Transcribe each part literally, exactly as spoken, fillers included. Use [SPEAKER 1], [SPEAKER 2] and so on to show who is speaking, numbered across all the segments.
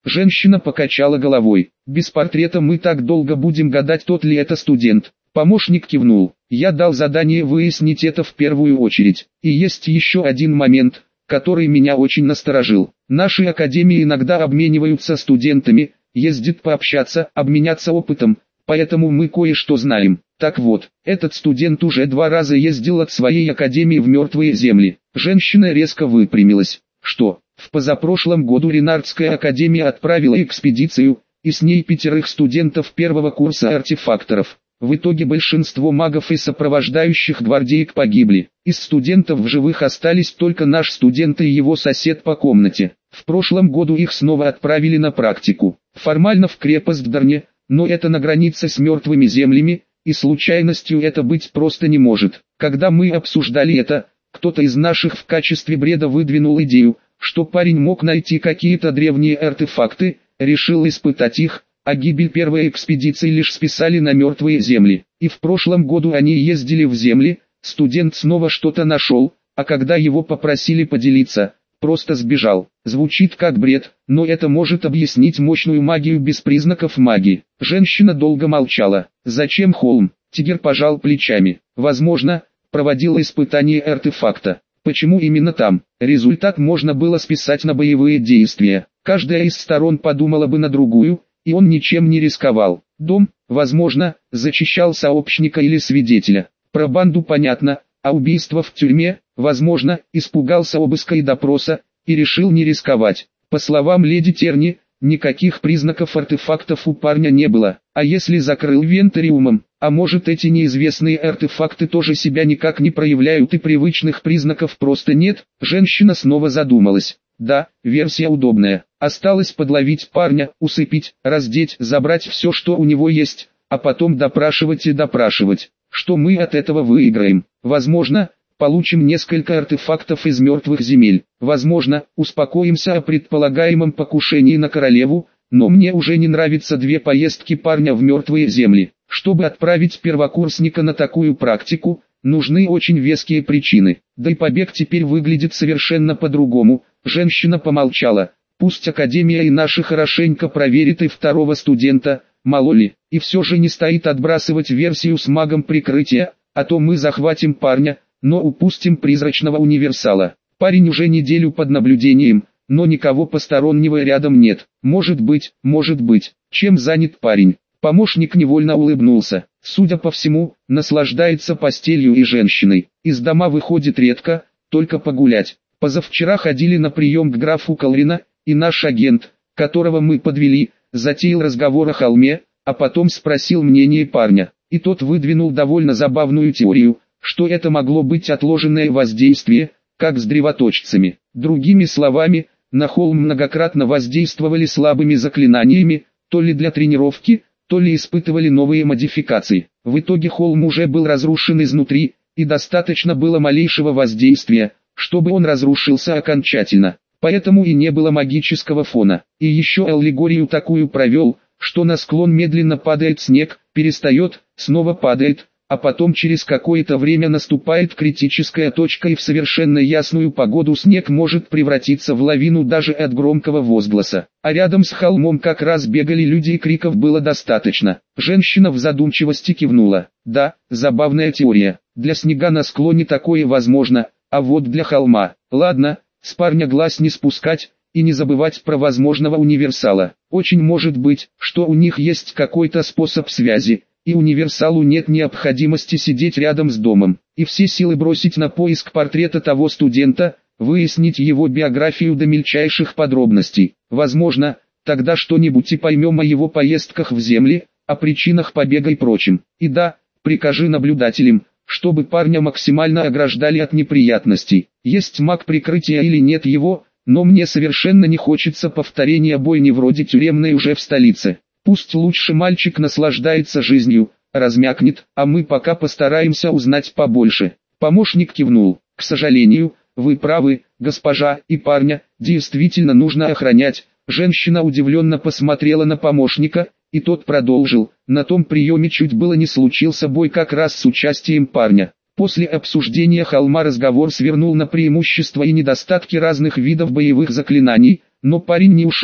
[SPEAKER 1] Женщина покачала головой. Без портрета мы так долго будем гадать, тот ли это студент. Помощник кивнул. Я дал задание выяснить это в первую очередь. И есть еще один момент, который меня очень насторожил. Наши академии иногда обмениваются студентами, ездят пообщаться, обменяться опытом, поэтому мы кое-что знаем. Так вот, этот студент уже два раза ездил от своей академии в мертвые земли. Женщина резко выпрямилась. Что, в позапрошлом году Ренардская академия отправила экспедицию, и с ней пятерых студентов первого курса артефакторов. В итоге большинство магов и сопровождающих гвардеек погибли. Из студентов в живых остались только наш студент и его сосед по комнате. В прошлом году их снова отправили на практику. Формально в крепость Дарне, но это на границе с мертвыми землями, и случайностью это быть просто не может. Когда мы обсуждали это, кто-то из наших в качестве бреда выдвинул идею, что парень мог найти какие-то древние артефакты, решил испытать их, а гибель первой экспедиции лишь списали на мертвые земли. И в прошлом году они ездили в земли, студент снова что-то нашел, а когда его попросили поделиться, просто сбежал. Звучит как бред, но это может объяснить мощную магию без признаков магии. Женщина долго молчала. Зачем холм? Тигр пожал плечами. Возможно, проводил испытание артефакта. Почему именно там? Результат можно было списать на боевые действия. Каждая из сторон подумала бы на другую, и он ничем не рисковал. Дом, возможно, защищал сообщника или свидетеля. Про банду понятно, а убийство в тюрьме, возможно, испугался обыска и допроса, и решил не рисковать. По словам леди Терни, никаких признаков артефактов у парня не было. А если закрыл вентариумом, а может эти неизвестные артефакты тоже себя никак не проявляют и привычных признаков просто нет? Женщина снова задумалась. Да, версия удобная. Осталось подловить парня, усыпить, раздеть, забрать все, что у него есть, а потом допрашивать и допрашивать. Что мы от этого выиграем? Возможно, получим несколько артефактов из мертвых земель. Возможно, успокоимся о предполагаемом покушении на королеву, но мне уже не нравятся две поездки парня в мертвые земли. Чтобы отправить первокурсника на такую практику, нужны очень веские причины. Да и побег теперь выглядит совершенно по-другому. Женщина помолчала. Пусть академия и наши хорошенько проверит и второго студента, мало ли. И все же не стоит отбрасывать версию с магом прикрытия, а то мы захватим парня, но упустим призрачного универсала. Парень уже неделю под наблюдением, но никого постороннего рядом нет. Может быть, может быть. Чем занят парень? Помощник невольно улыбнулся. Судя по всему, наслаждается постелью и женщиной. Из дома выходит редко, только погулять. Позавчера ходили на прием к графу Калрина, и наш агент, которого мы подвели, затеял разговор о холме, а потом спросил мнение парня. И тот выдвинул довольно забавную теорию, что это могло быть отложенное воздействие, как с древоточцами. Другими словами, на холм многократно воздействовали слабыми заклинаниями, то ли для тренировки, то ли испытывали новые модификации. В итоге холм уже был разрушен изнутри, и достаточно было малейшего воздействия, чтобы он разрушился окончательно. Поэтому и не было магического фона. И еще аллегорию такую провел, что на склон медленно падает снег, перестает, снова падает, а потом через какое-то время наступает критическая точка и в совершенно ясную погоду снег может превратиться в лавину даже от громкого возгласа. А рядом с холмом как раз бегали люди и криков было достаточно. Женщина в задумчивости кивнула. Да, забавная теория. Для снега на склоне такое возможно, а вот для холма. Ладно, с парня глаз не спускать, и не забывать про возможного универсала. Очень может быть, что у них есть какой-то способ связи, и универсалу нет необходимости сидеть рядом с домом, и все силы бросить на поиск портрета того студента, выяснить его биографию до мельчайших подробностей. Возможно, тогда что-нибудь и поймем о его поездках в земли, о причинах побега и прочем. И да, прикажи наблюдателям, чтобы парня максимально ограждали от неприятностей. Есть маг прикрытия или нет его, но мне совершенно не хочется повторения бойни вроде тюремной уже в столице. Пусть лучше мальчик наслаждается жизнью, размякнет, а мы пока постараемся узнать побольше. Помощник кивнул. К сожалению, вы правы, госпожа, и парня действительно нужно охранять. Женщина удивленно посмотрела на помощника, и тот продолжил. На том приеме чуть было не случился бой как раз с участием парня. После обсуждения холма разговор свернул на преимущества и недостатки разных видов боевых заклинаний, но парень не ушел,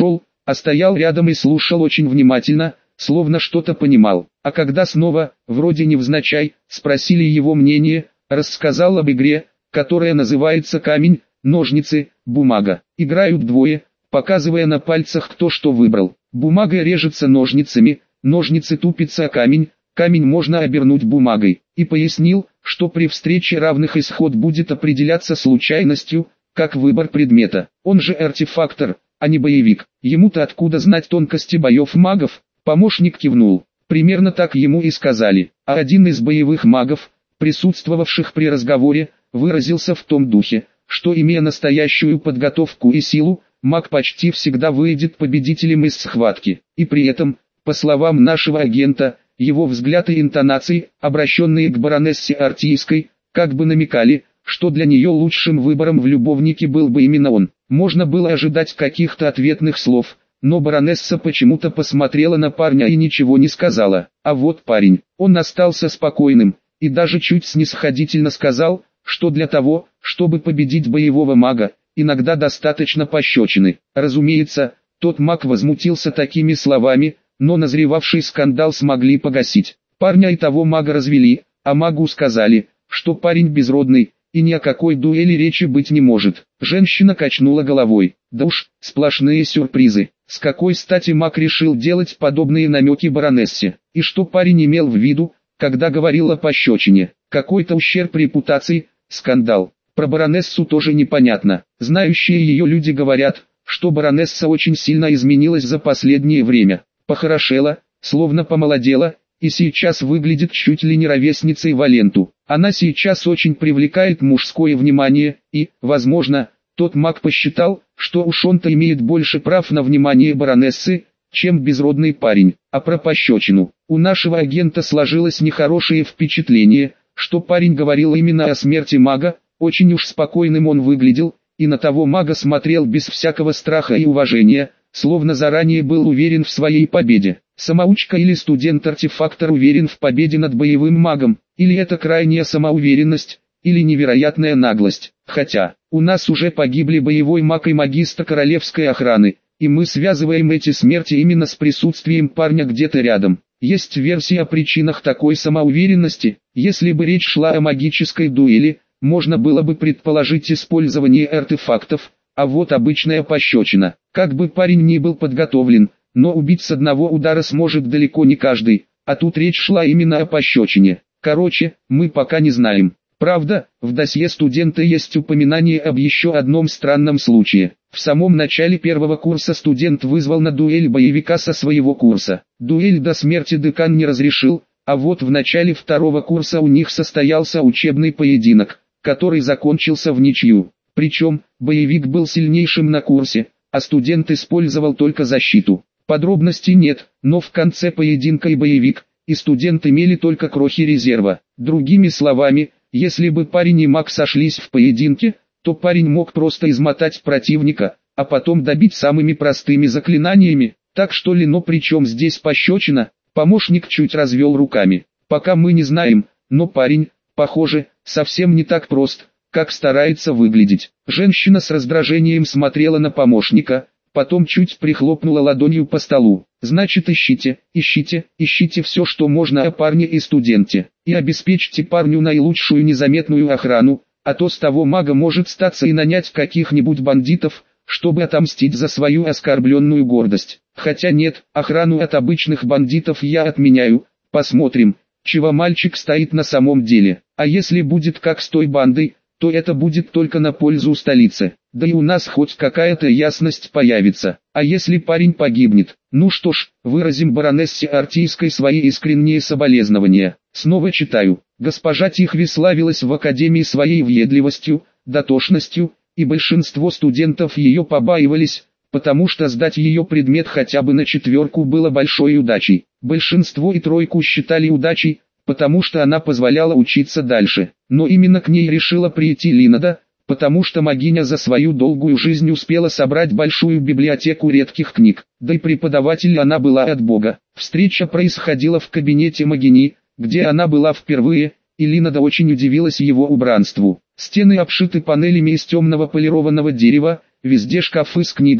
[SPEAKER 1] а стоял рядом и слушал очень внимательно, словно что-то понимал. А когда снова, вроде невзначай, спросили его мнение, рассказал об игре, которая называется «Камень, ножницы, бумага». Играют двое, показывая на пальцах, кто что выбрал. Бумага режется ножницами, ножницы тупятся о камень, камень можно обернуть бумагой. И пояснил, что при встрече равных исход будет определяться случайностью, как выбор предмета. Он же артефактор, а не боевик. Ему-то откуда знать тонкости боев магов? Помощник кивнул. Примерно так ему и сказали. А один из боевых магов, присутствовавших при разговоре, выразился в том духе, что, имея настоящую подготовку и силу, маг почти всегда выйдет победителем из схватки. И при этом, по словам нашего агента, его взгляд и интонации, обращенные к баронессе Артийской, как бы намекали, что для нее лучшим выбором в любовнике был бы именно он. Можно было ожидать каких-то ответных слов, но баронесса почему-то посмотрела на парня и ничего не сказала. А вот парень, он остался спокойным, и даже чуть снисходительно сказал, что для того, чтобы победить боевого мага, иногда достаточно пощечины. Разумеется, тот маг возмутился такими словами, но назревавший скандал смогли погасить. Парня и того мага развели, а магу сказали, что парень безродный, и ни о какой дуэли речи быть не может. Женщина качнула головой. Да уж, сплошные сюрпризы. С какой стати маг решил делать подобные намеки баронессе? И что парень имел в виду, когда говорил о пощечине? Какой-то ущерб репутации, скандал. Про баронессу тоже непонятно. Знающие ее люди говорят, что баронесса очень сильно изменилась за последнее время. Похорошела, словно помолодела, и сейчас выглядит чуть ли не ровесницей Валенту. Она сейчас очень привлекает мужское внимание, и, возможно, тот маг посчитал, что уж он-то имеет больше прав на внимание баронессы, чем безродный парень. А про пощечину. У нашего агента сложилось нехорошее впечатление, что парень говорил именно о смерти мага, очень уж спокойным он выглядел, и на того мага смотрел без всякого страха и уважения, словно заранее был уверен в своей победе. Самоучка или студент-артефактор уверен в победе над боевым магом, или это крайняя самоуверенность, или невероятная наглость. Хотя, у нас уже погибли боевой маг и магистр королевской охраны, и мы связываем эти смерти именно с присутствием парня где-то рядом. Есть версия о причинах такой самоуверенности. Если бы речь шла о магической дуэли, можно было бы предположить использование артефактов, а вот обычная пощечина. Как бы парень ни был подготовлен, но убить с одного удара сможет далеко не каждый, а тут речь шла именно о пощечине. Короче, мы пока не знаем. Правда, в досье студента есть упоминание об еще одном странном случае. В самом начале первого курса студент вызвал на дуэль боевика со своего курса. Дуэль до смерти декан не разрешил, а вот в начале второго курса у них состоялся учебный поединок, который закончился в ничью. Причем, боевик был сильнейшим на курсе, а студент использовал только защиту. Подробностей нет, но в конце поединка и боевик, и студент имели только крохи резерва. Другими словами, если бы парень и маг сошлись в поединке, то парень мог просто измотать противника, а потом добить самыми простыми заклинаниями. Так что ли, но при чем здесь пощечина? Помощник чуть развел руками. Пока мы не знаем, но парень, похоже, совсем не так прост, как старается выглядеть. Женщина с раздражением смотрела на помощника, потом чуть прихлопнула ладонью по столу. Значит, ищите, ищите, ищите все, что можно о парне и студенте, и обеспечьте парню наилучшую незаметную охрану, а то с того мага может статься и нанять каких-нибудь бандитов, чтобы отомстить за свою оскорбленную гордость. Хотя нет, охрану от обычных бандитов я отменяю, посмотрим, чего мальчик стоит на самом деле. А если будет как с той бандой, то это будет только на пользу столицы. Да и у нас хоть какая-то ясность появится. А если парень погибнет? Ну что ж, выразим баронессе Артийской свои искренние соболезнования. Снова читаю. Госпожа Тихви славилась в академии своей въедливостью, дотошностью, и большинство студентов ее побаивались, потому что сдать ее предмет хотя бы на четверку было большой удачей. Большинство и тройку считали удачей, потому что она позволяла учиться дальше. Но именно к ней решила прийти Линада, потому что магиня за свою долгую жизнь успела собрать большую библиотеку редких книг, да и преподаватель она была от Бога. Встреча происходила в кабинете магини, где она была впервые, и Линада очень удивилась его убранству. Стены обшиты панелями из темного полированного дерева, везде шкафы с книгами,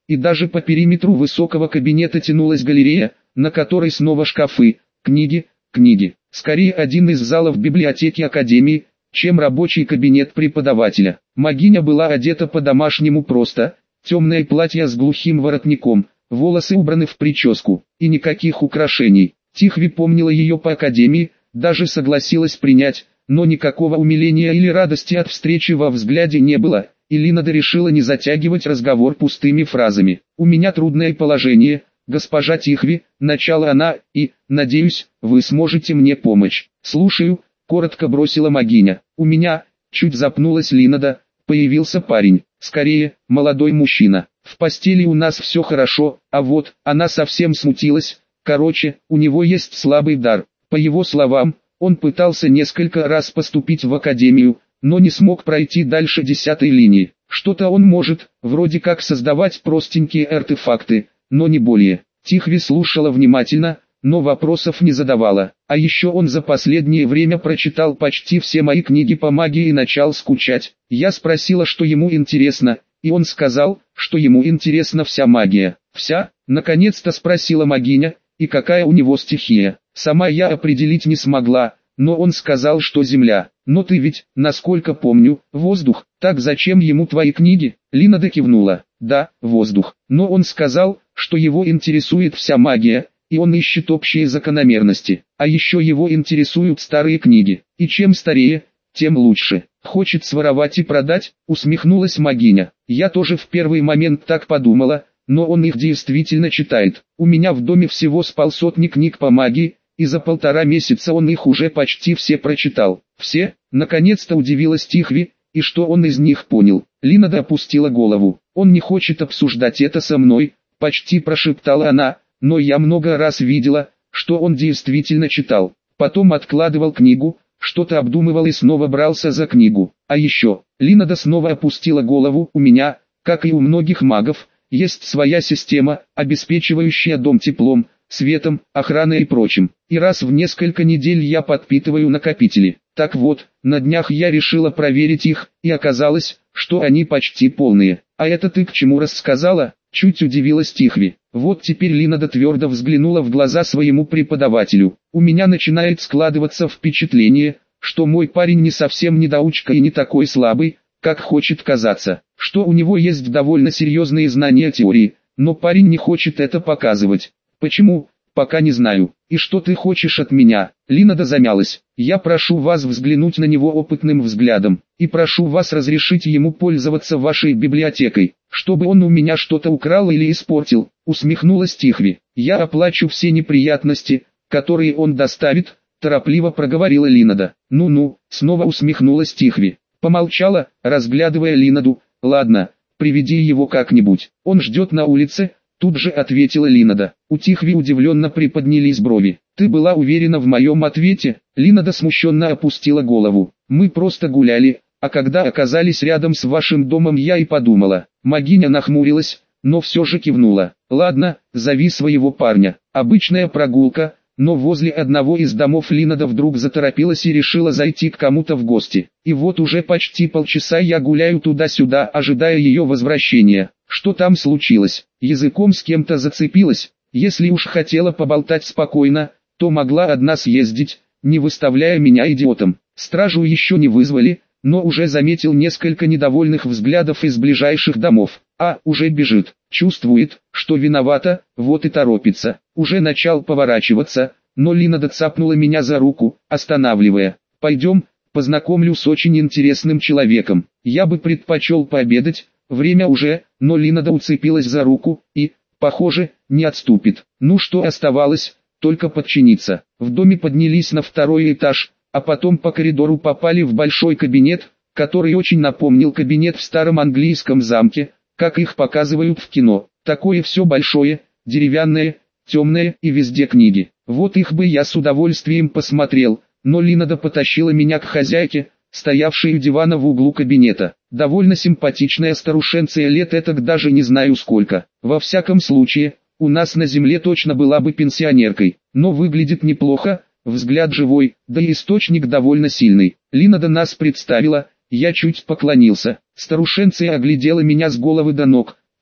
[SPEAKER 1] и даже по периметру высокого кабинета тянулась галерея, на которой снова шкафы, книги, книги. Скорее один из залов библиотеки Академии, чем рабочий кабинет преподавателя. Магиня была одета по-домашнему просто, темное платье с глухим воротником, волосы убраны в прическу, и никаких украшений. Тихви помнила ее по Академии, даже согласилась принять, но никакого умиления или радости от встречи во взгляде не было, и Линада решила не затягивать разговор пустыми фразами. «У меня трудное положение, госпожа Тихви», — начала она, — «и, надеюсь, вы сможете мне помочь». «Слушаю», — коротко бросила Магиня. «У меня», — чуть запнулась Линада, — появился парень, скорее, молодой мужчина. «В постели у нас все хорошо, а вот, она совсем смутилась, короче, у него есть слабый дар». По его словам, он пытался несколько раз поступить в академию, но не смог пройти дальше десятой линии. Что-то он может, вроде как создавать простенькие артефакты, но не более. Тихви слушала внимательно, но вопросов не задавала. А еще он за последнее время прочитал почти все мои книги по магии и начал скучать. Я спросила, что ему интересно, и он сказал, что ему интересна вся магия. «Вся?» — наконец-то спросила Магиня, «и какая у него стихия?» Сама я определить не смогла, но он сказал, что земля. «Но ты ведь, насколько помню, воздух, так зачем ему твои книги?» Линада кивнула. «Да, воздух. Но он сказал, что его интересует вся магия, и он ищет общие закономерности. А еще его интересуют старые книги. И чем старее, тем лучше. Хочет своровать и продать?» Усмехнулась Магиня. «Я тоже в первый момент так подумала, но он их действительно читает. У меня в доме всего с полсотни книг по магии, и за полтора месяца он их уже почти все прочитал». «Все?» — наконец-то удивилась Тихви, «и что он из них понял?» Линада опустила голову. «Он не хочет обсуждать это со мной», — почти прошептала она, «но я много раз видела, что он действительно читал. Потом откладывал книгу, что-то обдумывал и снова брался за книгу. А еще...» Линада снова опустила голову. «У меня, как и у многих магов, есть своя система, обеспечивающая дом теплом, светом, охраной и прочим. И раз в несколько недель я подпитываю накопители. Так вот, на днях я решила проверить их, и оказалось, что они почти полные. А это ты к чему рассказала?» Чуть удивилась Тихви. Вот теперь Линада твердо взглянула в глаза своему преподавателю. «У меня начинает складываться впечатление, что мой парень не совсем недоучка и не такой слабый, как хочет казаться. Что у него есть довольно серьезные знания теории, но парень не хочет это показывать. Почему? Пока не знаю. И что ты хочешь от меня?» Линада замялась. «Я прошу вас взглянуть на него опытным взглядом, и прошу вас разрешить ему пользоваться вашей библиотекой, чтобы он у меня что-то украл или испортил», усмехнулась Тихви. «Я оплачу все неприятности, которые он доставит», торопливо проговорила Линада. «Ну-ну», снова усмехнулась Тихви. Помолчала, разглядывая Линаду. «Ладно, приведи его как-нибудь, он ждет на улице», тут же ответила Линада. У Тихви удивленно приподнялись брови. «Ты была уверена в моем ответе?» Линада смущенно опустила голову. «Мы просто гуляли, а когда оказались рядом с вашим домом, я и подумала». Магиня нахмурилась, но все же кивнула. «Ладно, зови своего парня. Обычная прогулка». Но возле одного из домов Линада вдруг заторопилась и решила зайти к кому-то в гости. И вот уже почти полчаса я гуляю туда-сюда, ожидая ее возвращения. Что там случилось? Языком с кем-то зацепилась? Если уж хотела поболтать спокойно, то могла одна съездить, не выставляя меня идиотом. Стражу еще не вызвали, но уже заметил несколько недовольных взглядов из ближайших домов. А, уже бежит, чувствует, что виновата, вот и торопится. Уже начал поворачиваться, но Линада цапнула меня за руку, останавливая. «Пойдем, познакомлю с очень интересным человеком. Я бы предпочел пообедать, время уже», но Линада уцепилась за руку и, похоже, не отступит. Ну что оставалось, только подчиниться. В доме поднялись на второй этаж, а потом по коридору попали в большой кабинет, который очень напомнил кабинет в старом английском замке, как их показывают в кино. Такое все большое, деревянное, темное и везде книги. Вот их бы я с удовольствием посмотрел, но Линада потащила меня к хозяйке, стоявшей у дивана в углу кабинета. Довольно симпатичная старушенция лет этак даже не знаю сколько. Во всяком случае, у нас на земле точно была бы пенсионеркой, но выглядит неплохо, взгляд живой, да и источник довольно сильный. Линада нас представила, я чуть поклонился. Старушенция оглядела меня с головы до ног,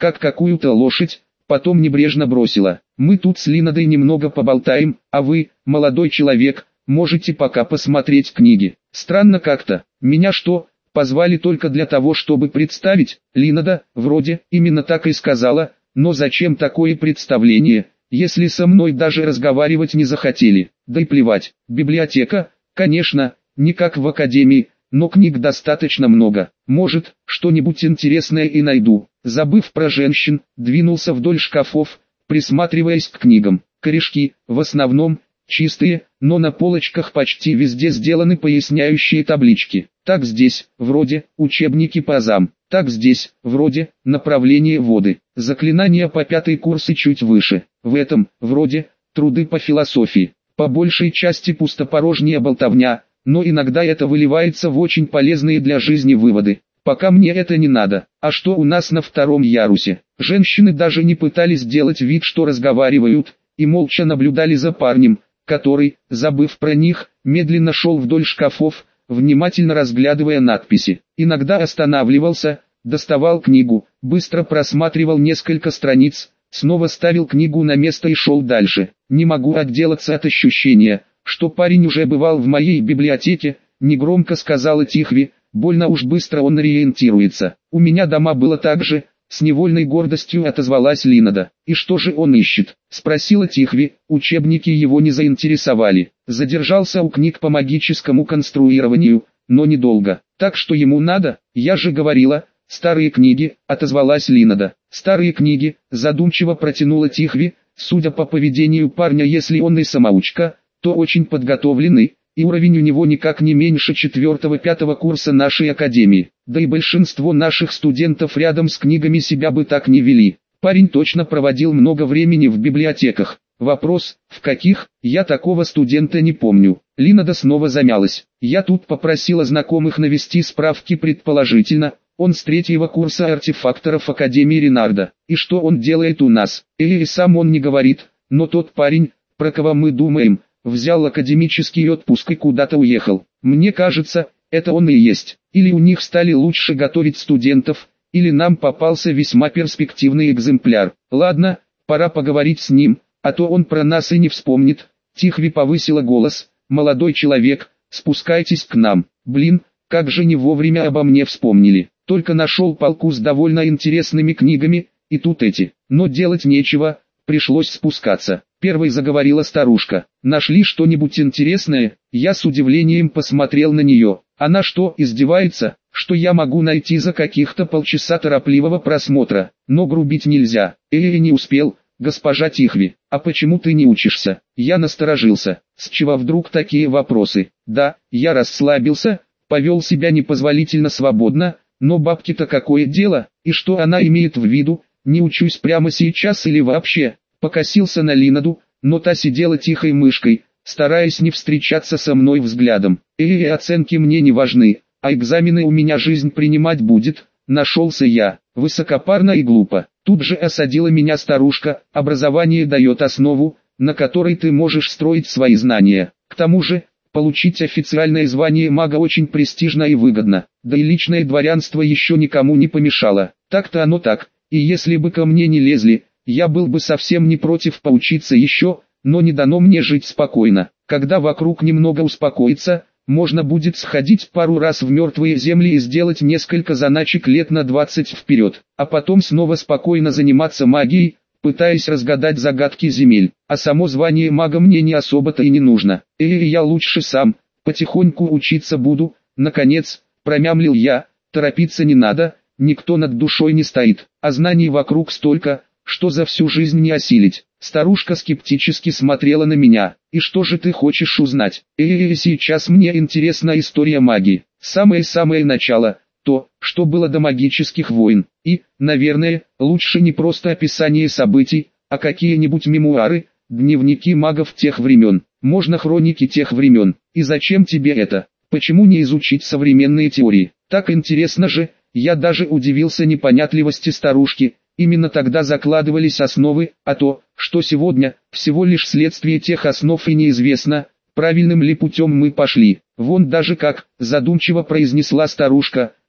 [SPEAKER 1] как какую-то лошадь, потом небрежно бросила: «Мы тут с Линодой немного поболтаем, а вы, молодой человек, можете пока посмотреть книги». Странно как-то. Меня что, позвали только для того, чтобы представить? Линода, вроде, именно так и сказала, но зачем такое представление, если со мной даже разговаривать не захотели? Да и плевать. Библиотека, конечно, не как в академии, но книг достаточно много. Может, что-нибудь интересное и найду. Забыв про женщин, двинулся вдоль шкафов, присматриваясь к книгам. Корешки, в основном, чистые, но на полочках почти везде сделаны поясняющие таблички. Так здесь, вроде, учебники по азам. Так здесь, вроде, направление воды. Заклинания по пятый курс и чуть выше. В этом, вроде, труды по философии. По большей части пустопорожняя болтовня, но иногда это выливается в очень полезные для жизни выводы. Пока мне это не надо. А что у нас на втором ярусе? Женщины даже не пытались делать вид, что разговаривают, и молча наблюдали за парнем, который, забыв про них, медленно шел вдоль шкафов, внимательно разглядывая надписи. Иногда останавливался, доставал книгу, быстро просматривал несколько страниц, снова ставил книгу на место и шел дальше. Не могу отделаться от ощущения, что парень уже бывал в моей библиотеке, негромко сказала Тихви, больно уж быстро он ориентируется. У меня дома было так же, с невольной гордостью отозвалась Линода. И что же он ищет? Спросила Тихви, учебники его не заинтересовали. Задержался у книг по магическому конструированию, но недолго. Так что ему надо, я же говорила, старые книги, отозвалась Линода. Старые книги, задумчиво протянула Тихви, судя по поведению парня, если он и самоучка, то очень подготовленный, и уровень у него никак не меньше четвертого-пятого курса нашей академии. Да и большинство наших студентов рядом с книгами себя бы так не вели. Парень точно проводил много времени в библиотеках. Вопрос, в каких, я такого студента не помню. Линода снова замялась. Я тут попросила знакомых навести справки, предположительно, он с третьего курса артефакторов Академии Ренарда. И что он делает у нас? Или и сам он не говорит, но тот парень, про кого мы думаем, взял академический отпуск и куда-то уехал. Мне кажется, это он и есть. Или у них стали лучше готовить студентов, или нам попался весьма перспективный экземпляр. Ладно, пора поговорить с ним, а то он про нас и не вспомнит. Тихви повысила голос: молодой человек, спускайтесь к нам. Блин, как же не вовремя обо мне вспомнили. Только нашел полку с довольно интересными книгами, и тут эти. Но делать нечего, пришлось спускаться. Первой заговорила старушка. Нашли что-нибудь интересное? Я с удивлением посмотрел на нее. Она что, издевается, что я могу найти за каких-то полчаса торопливого просмотра? Но грубить нельзя. Э, не успел, госпожа Тихви. А почему ты не учишься? Я насторожился. С чего вдруг такие вопросы? Да, я расслабился, повел себя непозволительно свободно, но бабке-то какое дело, и что она имеет в виду, не учусь прямо сейчас или вообще? Покосился на Линоду, но та сидела тихой мышкой, стараясь не встречаться со мной взглядом. И оценки мне не важны, а экзамены у меня жизнь принимать будет, нашелся я, высокопарно и глупо. Тут же осадила меня старушка: образование дает основу, на которой ты можешь строить свои знания. К тому же, получить официальное звание мага очень престижно и выгодно, да и личное дворянство еще никому не помешало. Так-то оно так, и если бы ко мне не лезли, я был бы совсем не против поучиться еще, но не дано мне жить спокойно. Когда вокруг немного успокоится, можно будет сходить пару раз в мертвые земли и сделать несколько заначек лет на двадцать вперед, а потом снова спокойно заниматься магией, пытаясь разгадать загадки земель. А само звание мага мне не особо-то и не нужно. И я лучше сам, потихоньку учиться буду. Наконец, промямлил я, торопиться не надо, никто над душой не стоит, а знаний вокруг столько, что за всю жизнь не осилить. Старушка скептически смотрела на меня. И что же ты хочешь узнать? Э, сейчас мне интересна история магии. Самое-самое начало, то, что было до магических войн. И, наверное, лучше не просто описание событий, а какие-нибудь мемуары, дневники магов тех времен. Можно хроники тех времен. И зачем тебе это? Почему не изучить современные теории? Так интересно же. Я даже удивился непонятливости старушки. Именно тогда закладывались основы, а то, что сегодня, всего лишь следствие тех основ, и неизвестно, правильным ли путем мы пошли. Вон даже как, задумчиво произнесла старушка,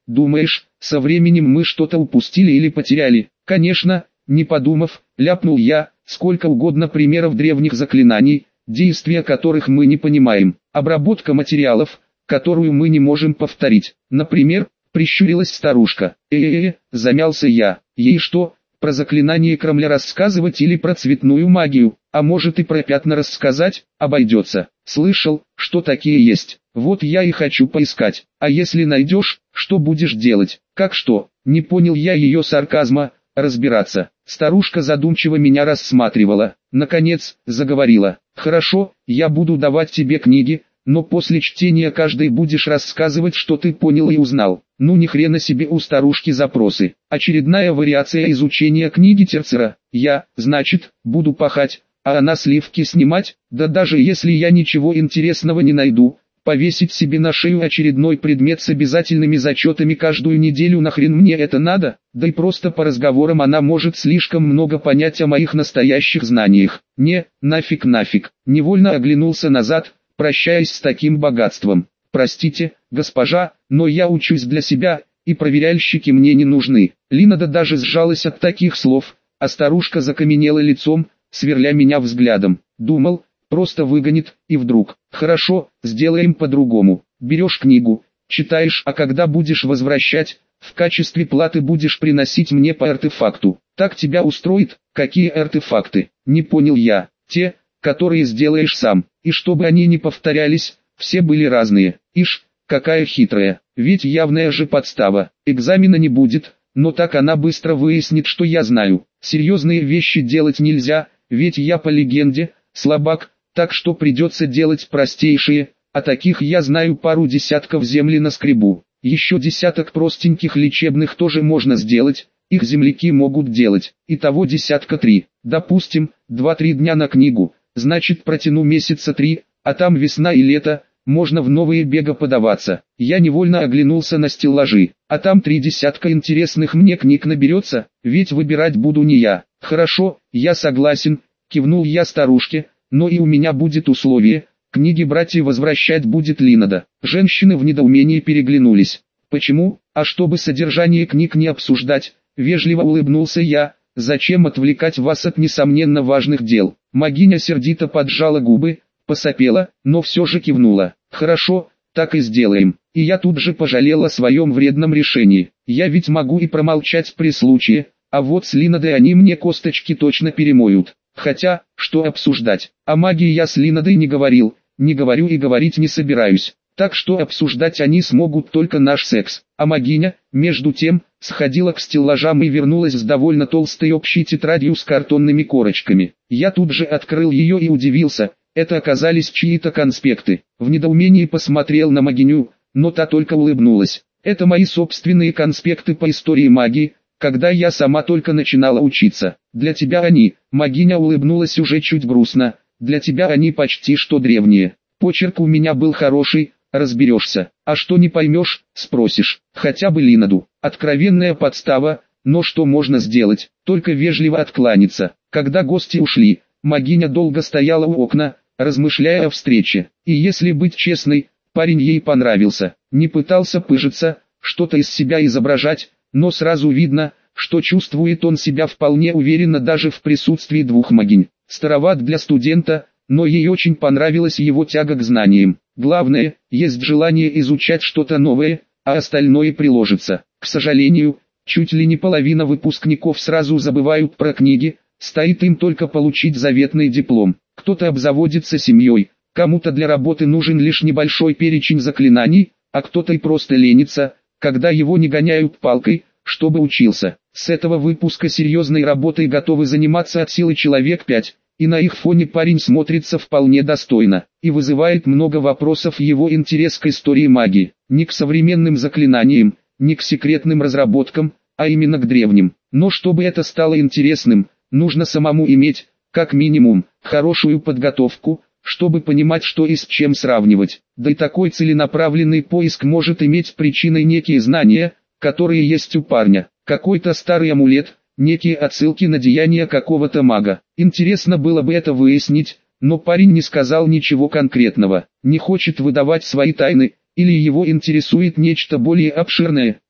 [SPEAKER 1] Думаешь, со временем мы что-то упустили или потеряли? Конечно, не подумав, ляпнул я, сколько угодно примеров древних заклинаний, действия которых мы не понимаем. Обработка материалов, которую мы не можем повторить. Например, прищурилась старушка. Э-э-э, замялся я. Ей что, про заклинание Кремля рассказывать или про цветную магию? А может и про пятна рассказать? Обойдется. Слышал, что такие есть. Вот я и хочу поискать. А если найдешь, что будешь делать? Как что? Не понял я ее сарказма. Разбираться. Старушка задумчиво меня рассматривала. Наконец, заговорила. Хорошо, я буду давать тебе книги, но после чтения каждой будешь рассказывать, что ты понял и узнал. Ну ни хрена себе у старушки запросы. Очередная вариация изучения книги Терцера. Я, значит, буду пахать, а она сливки снимать? Да даже если я ничего интересного не найду, повесить себе на шею очередной предмет с обязательными зачетами каждую неделю, нахрен мне это надо? Да и просто по разговорам она может слишком много понять о моих настоящих знаниях. Не, нафиг нафиг. Невольно оглянулся назад, прощаясь с таким богатством. Простите, госпожа, но я учусь для себя, и проверяльщики мне не нужны. Линада даже сжалась от таких слов, а старушка закаменела лицом, сверля меня взглядом. Думал, просто выгонит, и вдруг: хорошо, сделаем по-другому. Берешь книгу, читаешь, а когда будешь возвращать, в качестве платы будешь приносить мне по артефакту. Так тебя устроит? Какие артефакты? Не понял я. Те, которые сделаешь сам, и чтобы они не повторялись, все были разные. Ишь, какая хитрая, ведь явная же подстава. Экзамена не будет, но так она быстро выяснит, что я знаю. Серьезные вещи делать нельзя, ведь я по легенде слабак, так что придется делать простейшие, а таких я знаю пару десятков, земли наскребу. Еще десяток простеньких лечебных тоже можно сделать, их земляки могут делать. Итого десятка три, допустим, два-три дня на книгу, значит протяну месяца три, а там весна и лето, можно в новые бега подаваться. Я невольно оглянулся на стеллажи, а там три десятка интересных мне книг наберется, ведь выбирать буду не я. Хорошо, я согласен, кивнул я старушке, но и у меня будет условие, книги брать и возвращать будет Линада. Женщины в недоумении переглянулись. Почему? А чтобы содержание книг не обсуждать, вежливо улыбнулся я, зачем отвлекать вас от несомненно важных дел. Магиня сердито поджала губы, посопела, но все же кивнула. Хорошо, так и сделаем. И я тут же пожалел о своем вредном решении. Я ведь могу и промолчать при случае, а вот с Линадой они мне косточки точно перемоют. Хотя, что обсуждать? О магии я с Линадой не говорил, не говорю и говорить не собираюсь. Так что обсуждать они смогут только наш секс. А Магиня, между тем, сходила к стеллажам и вернулась с довольно толстой общей тетрадью с картонными корочками. Я тут же открыл ее и удивился, это оказались чьи-то конспекты. В недоумении посмотрел на Магиню, но та только улыбнулась. Это мои собственные конспекты по истории магии, когда я сама только начинала учиться. Для тебя они, Магиня улыбнулась уже чуть грустно, для тебя они почти что древние. Почерк у меня был хороший, разберешься. А что не поймешь, спросишь. Хотя бы Линаду. Откровенная подстава, но что можно сделать? Только вежливо откланяться. Когда гости ушли, Магиня долго стояла у окна, размышляя о встрече. И если быть честной, парень ей понравился. Не пытался пыжиться, что-то из себя изображать, но сразу видно, что чувствует он себя вполне уверенно даже в присутствии двух Магинь. Староват для студента, но ей очень понравилась его тяга к знаниям. Главное, есть желание изучать что-то новое, а остальное приложится. К сожалению, чуть ли не половина выпускников сразу забывают про книги, стоит им только получить заветный диплом. Кто-то обзаводится семьей, кому-то для работы нужен лишь небольшой перечень заклинаний, а кто-то и просто ленится, когда его не гоняют палкой, чтобы учился. С этого выпуска серьезной работой готовы заниматься от силы человек пять. И на их фоне парень смотрится вполне достойно, и вызывает много вопросов его интерес к истории магии, не к современным заклинаниям, не к секретным разработкам, а именно к древним. Но чтобы это стало интересным, нужно самому иметь, как минимум, хорошую подготовку, чтобы понимать, что и с чем сравнивать. Да и такой целенаправленный поиск может иметь причиной некие знания, которые есть у парня, какой-то старый амулет, некие отсылки на деяния какого-то мага. Интересно было бы это выяснить, но парень не сказал ничего конкретного, не хочет выдавать свои тайны, или его интересует нечто более обширное.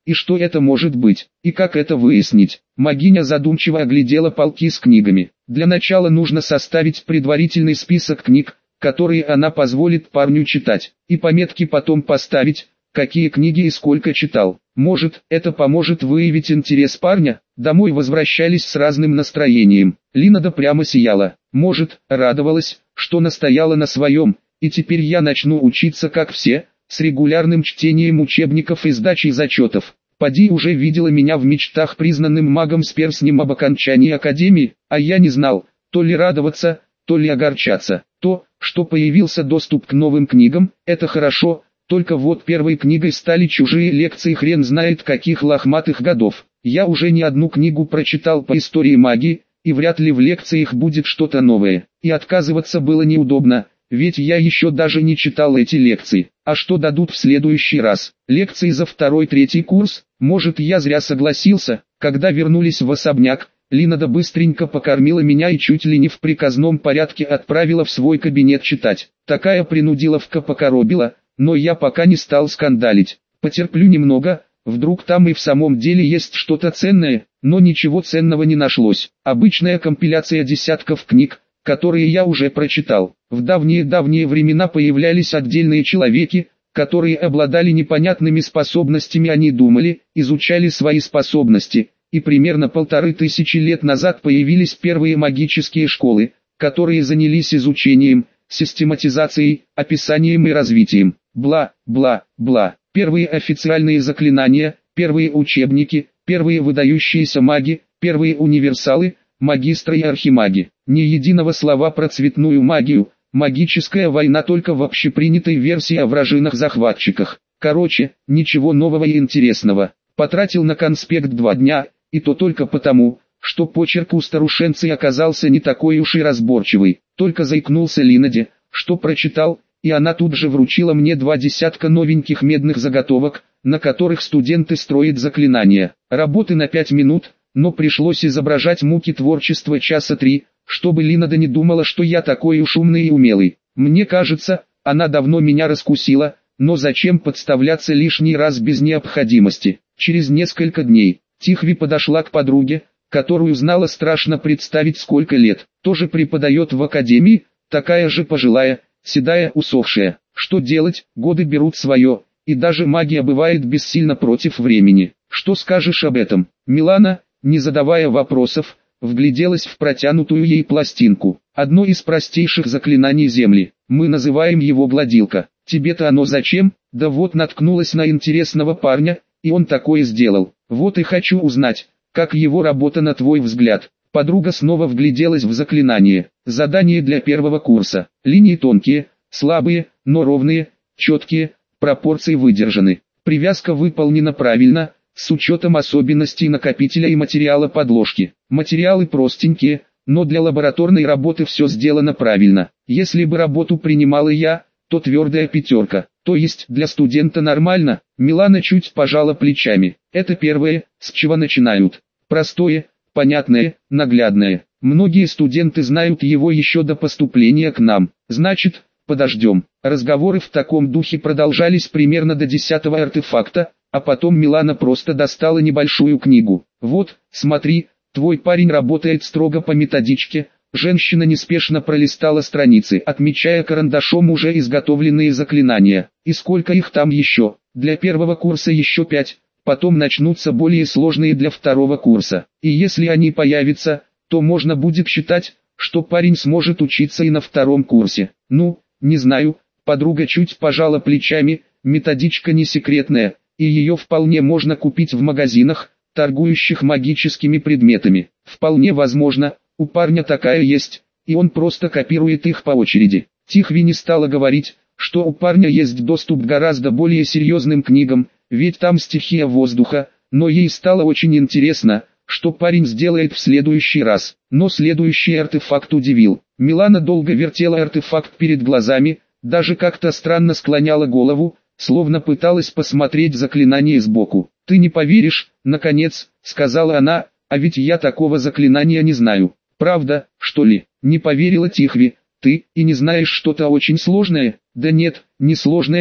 [SPEAKER 1] И что это может быть? И как это выяснить? Магиня задумчиво оглядела полки с книгами. Для начала нужно составить предварительный список книг, которые она позволит парню читать, и пометки потом поставить, какие книги и сколько читал. Может, это поможет выявить интерес парня? Домой возвращались с разным настроением. Линада прямо сияла. Может, радовалась, что настояла на своем, и теперь я начну учиться как все, с регулярным чтением учебников и сдачей зачетов. Поди уже видела меня в мечтах признанным магом с перстнем об окончании академии, а я не знал, то ли радоваться, то ли огорчаться. То, что появился доступ к новым книгам, это хорошо, только вот первой книгой стали чужие лекции хрен знает каких лохматых годов. Я уже не одну книгу прочитал по истории магии, и вряд ли в лекциях будет что-то новое. И отказываться было неудобно, ведь я еще даже не читал эти лекции. А что дадут в следующий раз? Лекции за второй-третий курс? Может, я зря согласился? Когда вернулись в особняк, Линада быстренько покормила меня и чуть ли не в приказном порядке отправила в свой кабинет читать. Такая принудиловка покоробила, но я пока не стал скандалить. Потерплю немного, вдруг там и в самом деле есть что-то ценное, но ничего ценного не нашлось. Обычная компиляция десятков книг, которые я уже прочитал. В давние-давние времена появлялись отдельные человеки, которые обладали непонятными способностями. Они думали, изучали свои способности, и примерно полторы тысячи лет назад появились первые магические школы, которые занялись изучением, систематизацией, описанием и развитием. Бла, бла, бла. Первые официальные заклинания, первые учебники, первые выдающиеся маги, первые универсалы, магистры и архимаги. Ни единого слова про цветную магию, магическая война только в общепринятой версии о вражинах-захватчиках. Короче, ничего нового и интересного. Потратил на конспект два дня, и то только потому, что почерк у старушенцы оказался не такой уж и разборчивый. Только заикнулся Линаде, что прочитал, и она тут же вручила мне два десятка новеньких медных заготовок, на которых студенты строят заклинания. Работы на пять минут, но пришлось изображать муки творчества часа три, чтобы Линада не думала, что я такой уж умный и умелый. Мне кажется, она давно меня раскусила, но зачем подставляться лишний раз без необходимости? Через несколько дней Тихви подошла к подруге, которую знала страшно представить сколько лет, тоже преподает в академии, такая же пожилая, седая, усохшая. Что делать, годы берут свое, и даже магия бывает бессильна против времени. Что скажешь об этом? Милана, не задавая вопросов, вгляделась в протянутую ей пластинку. Одно из простейших заклинаний Земли. Мы называем его гладилка. Тебе-то оно зачем? Да вот наткнулась на интересного парня, и он такое сделал. Вот и хочу узнать, как его работа на твой взгляд. Подруга снова вгляделась в заклинание. Задание для первого курса. Линии тонкие, слабые, но ровные, четкие, пропорции выдержаны. Привязка выполнена правильно, с учетом особенностей накопителя и материала подложки. Материалы простенькие, но для лабораторной работы все сделано правильно. Если бы работу принимала я, то твердая пятерка. То есть для студента нормально. Милана чуть пожала плечами. Это первое, с чего начинают. Простое, понятное, наглядное. Многие студенты знают его еще до поступления к нам. Значит, подождем. Разговоры в таком духе продолжались примерно до десятого артефакта, а потом Милана просто достала небольшую книгу. Вот, смотри, твой парень работает строго по методичке. Женщина неспешно пролистала страницы, отмечая карандашом уже изготовленные заклинания. И сколько их там еще? Для первого курса еще пять, потом начнутся более сложные для второго курса. И если они появятся, то можно будет считать, что парень сможет учиться и на втором курсе. Ну, не знаю, подруга чуть пожала плечами, методичка не секретная, и ее вполне можно купить в магазинах, торгующих магическими предметами. Вполне возможно, у парня такая есть, и он просто копирует их по очереди. Тихви не стала говорить, что у парня есть доступ к гораздо более серьезным книгам, ведь там стихия воздуха, но ей стало очень интересно, что парень сделает в следующий раз. Но следующий артефакт удивил. Милана долго вертела артефакт перед глазами, даже как-то странно склоняла голову, словно пыталась посмотреть заклинание сбоку. «Ты не поверишь, наконец», — сказала она, — «а ведь я такого заклинания не знаю». «Правда, что ли?» — не поверила Тихви. «Ты и не знаешь что-то очень сложное?» «Да нет, не сложное»,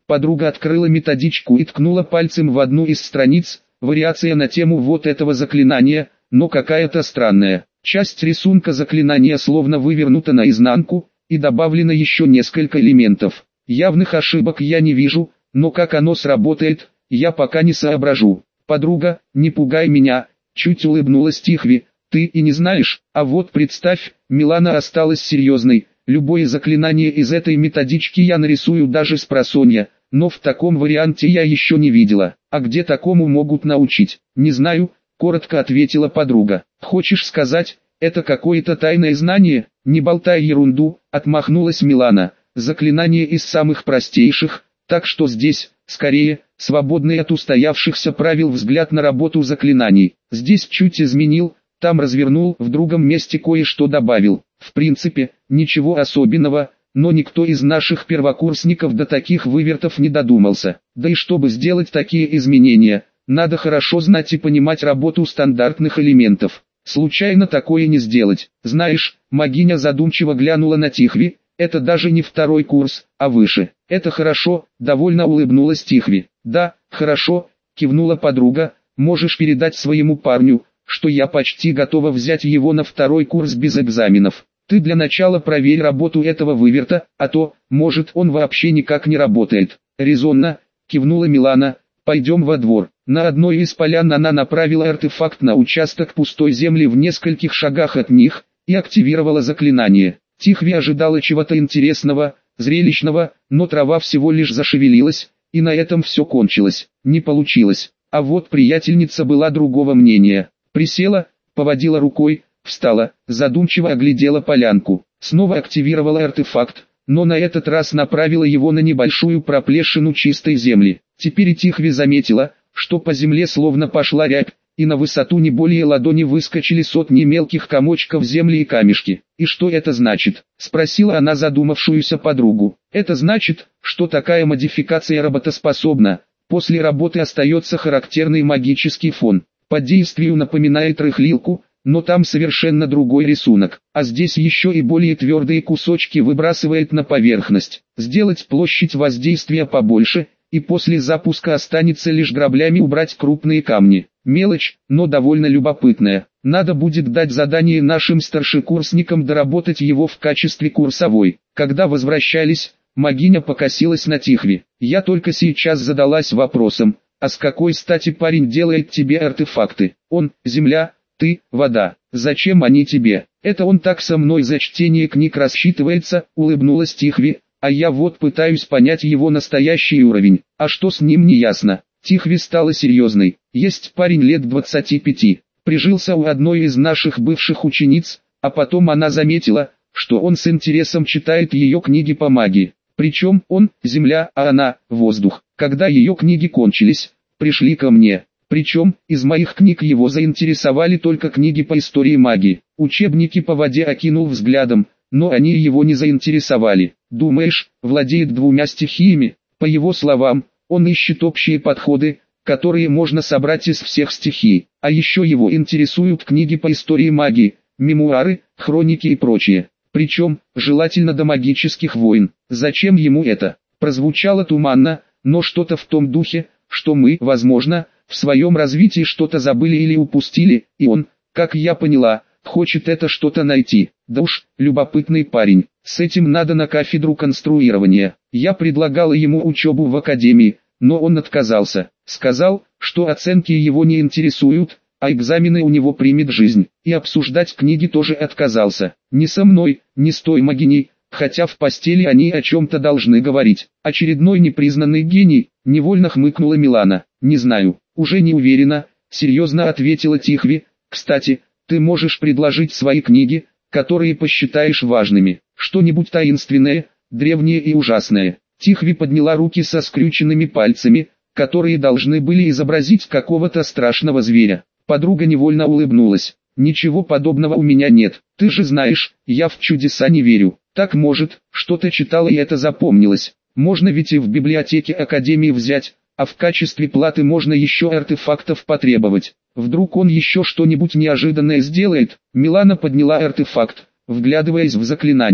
[SPEAKER 1] Подруга открыла методичку и ткнула пальцем в одну из страниц, вариация на тему вот этого заклинания, но какая-то странная. Часть рисунка заклинания словно вывернута наизнанку, и добавлено еще несколько элементов. Явных ошибок я не вижу, но как оно сработает, я пока не соображу. Подруга, не пугай меня, чуть улыбнулась Тихви, ты и не знаешь, а вот представь, Милана осталась серьезной, любое заклинание из этой методички я нарисую даже с просонья, но в таком варианте я еще не видела, а где такому могут научить, не знаю, коротко ответила подруга. Хочешь сказать, это какое-то тайное знание? Не болтай ерунду, отмахнулась Милана, заклинание из самых простейших, так что здесь, скорее, свободный от устоявшихся правил взгляд на работу заклинаний. Здесь чуть изменил, там развернул, в другом месте кое-что добавил. В принципе, ничего особенного, но никто из наших первокурсников до таких вывертов не додумался. Да и чтобы сделать такие изменения, надо хорошо знать и понимать работу стандартных элементов. Случайно такое не сделать. Знаешь, Магиня задумчиво глянула на Тихви, это даже не второй курс, а выше. Это хорошо, довольно улыбнулась Тихви. Да, хорошо, кивнула подруга, можешь передать своему парню, что я почти готова взять его на второй курс без экзаменов. Ты для начала проверь работу этого выверта, а то, может, он вообще никак не работает. Резонно, кивнула Милана, пойдем во двор. На одной из полян она направила артефакт на участок пустой земли в нескольких шагах от них, и активировала заклинание. Тихви ожидала чего-то интересного, зрелищного, но трава всего лишь зашевелилась, и на этом все кончилось. Не получилось. А вот приятельница была другого мнения. Присела, поводила рукой, встала, задумчиво оглядела полянку. Снова активировала артефакт, но на этот раз направила его на небольшую проплешину чистой земли. Теперь и Тихви заметила, что по земле словно пошла рябь, и на высоту не более ладони выскочили сотни мелких комочков земли и камешки. «И что это значит?» – спросила она задумавшуюся подругу. «Это значит, что такая модификация работоспособна. После работы остается характерный магический фон. По действию напоминает рыхлилку, но там совершенно другой рисунок, а здесь еще и более твердые кусочки выбрасывает на поверхность. Сделать площадь воздействия побольше, и после запуска останется лишь граблями убрать крупные камни. Мелочь, но довольно любопытная. Надо будет дать задание нашим старшекурсникам доработать его в качестве курсовой». Когда возвращались, Магиня покосилась на Тихви. «Я только сейчас задалась вопросом, а с какой стати парень делает тебе артефакты? Он – земля, ты – вода. Зачем они тебе? Это он так со мной за чтение книг рассчитывается», – улыбнулась Тихви, «а я вот пытаюсь понять его настоящий уровень. А что с ним не ясно». Тихви стала серьезной. Есть парень лет двадцати пяти, прижился у одной из наших бывших учениц, а потом она заметила, что он с интересом читает ее книги по магии. Причем он – земля, а она – воздух. Когда ее книги кончились, пришли ко мне. Причем, из моих книг его заинтересовали только книги по истории магии. Учебники по воде окинул взглядом, но они его не заинтересовали. Думаешь, владеет двумя стихиями? По его словам, он ищет общие подходы, которые можно собрать из всех стихий. А еще его интересуют книги по истории магии, мемуары, хроники и прочее. Причем, желательно до магических войн. Зачем ему это? Прозвучало туманно, но что-то в том духе, что мы, возможно, в своем развитии что-то забыли или упустили, и он, как я поняла, хочет это что-то найти. Да уж, любопытный парень. С этим надо на кафедру конструирования. Я предлагала ему учебу в академии, но он отказался. Сказал, что оценки его не интересуют, а экзамены у него примет жизнь. И обсуждать книги тоже отказался. Не со мной, не с той Магиней, хотя в постели они о чем-то должны говорить. Очередной непризнанный гений, невольно хмыкнула Милана. Не знаю, уже не уверена, серьезно ответила Тихви. Кстати, ты можешь предложить свои книги, которые посчитаешь важными. Что-нибудь таинственное, древнее и ужасное. Тихви подняла руки со скрюченными пальцами, которые должны были изобразить какого-то страшного зверя. Подруга невольно улыбнулась. «Ничего подобного у меня нет. Ты же знаешь, я в чудеса не верю. Так может, что-то читала и это запомнилось. Можно ведь и в библиотеке академии взять, а в качестве платы можно еще артефактов потребовать. Вдруг он еще что-нибудь неожиданное сделает». Милана подняла артефакт, вглядываясь в заклинание.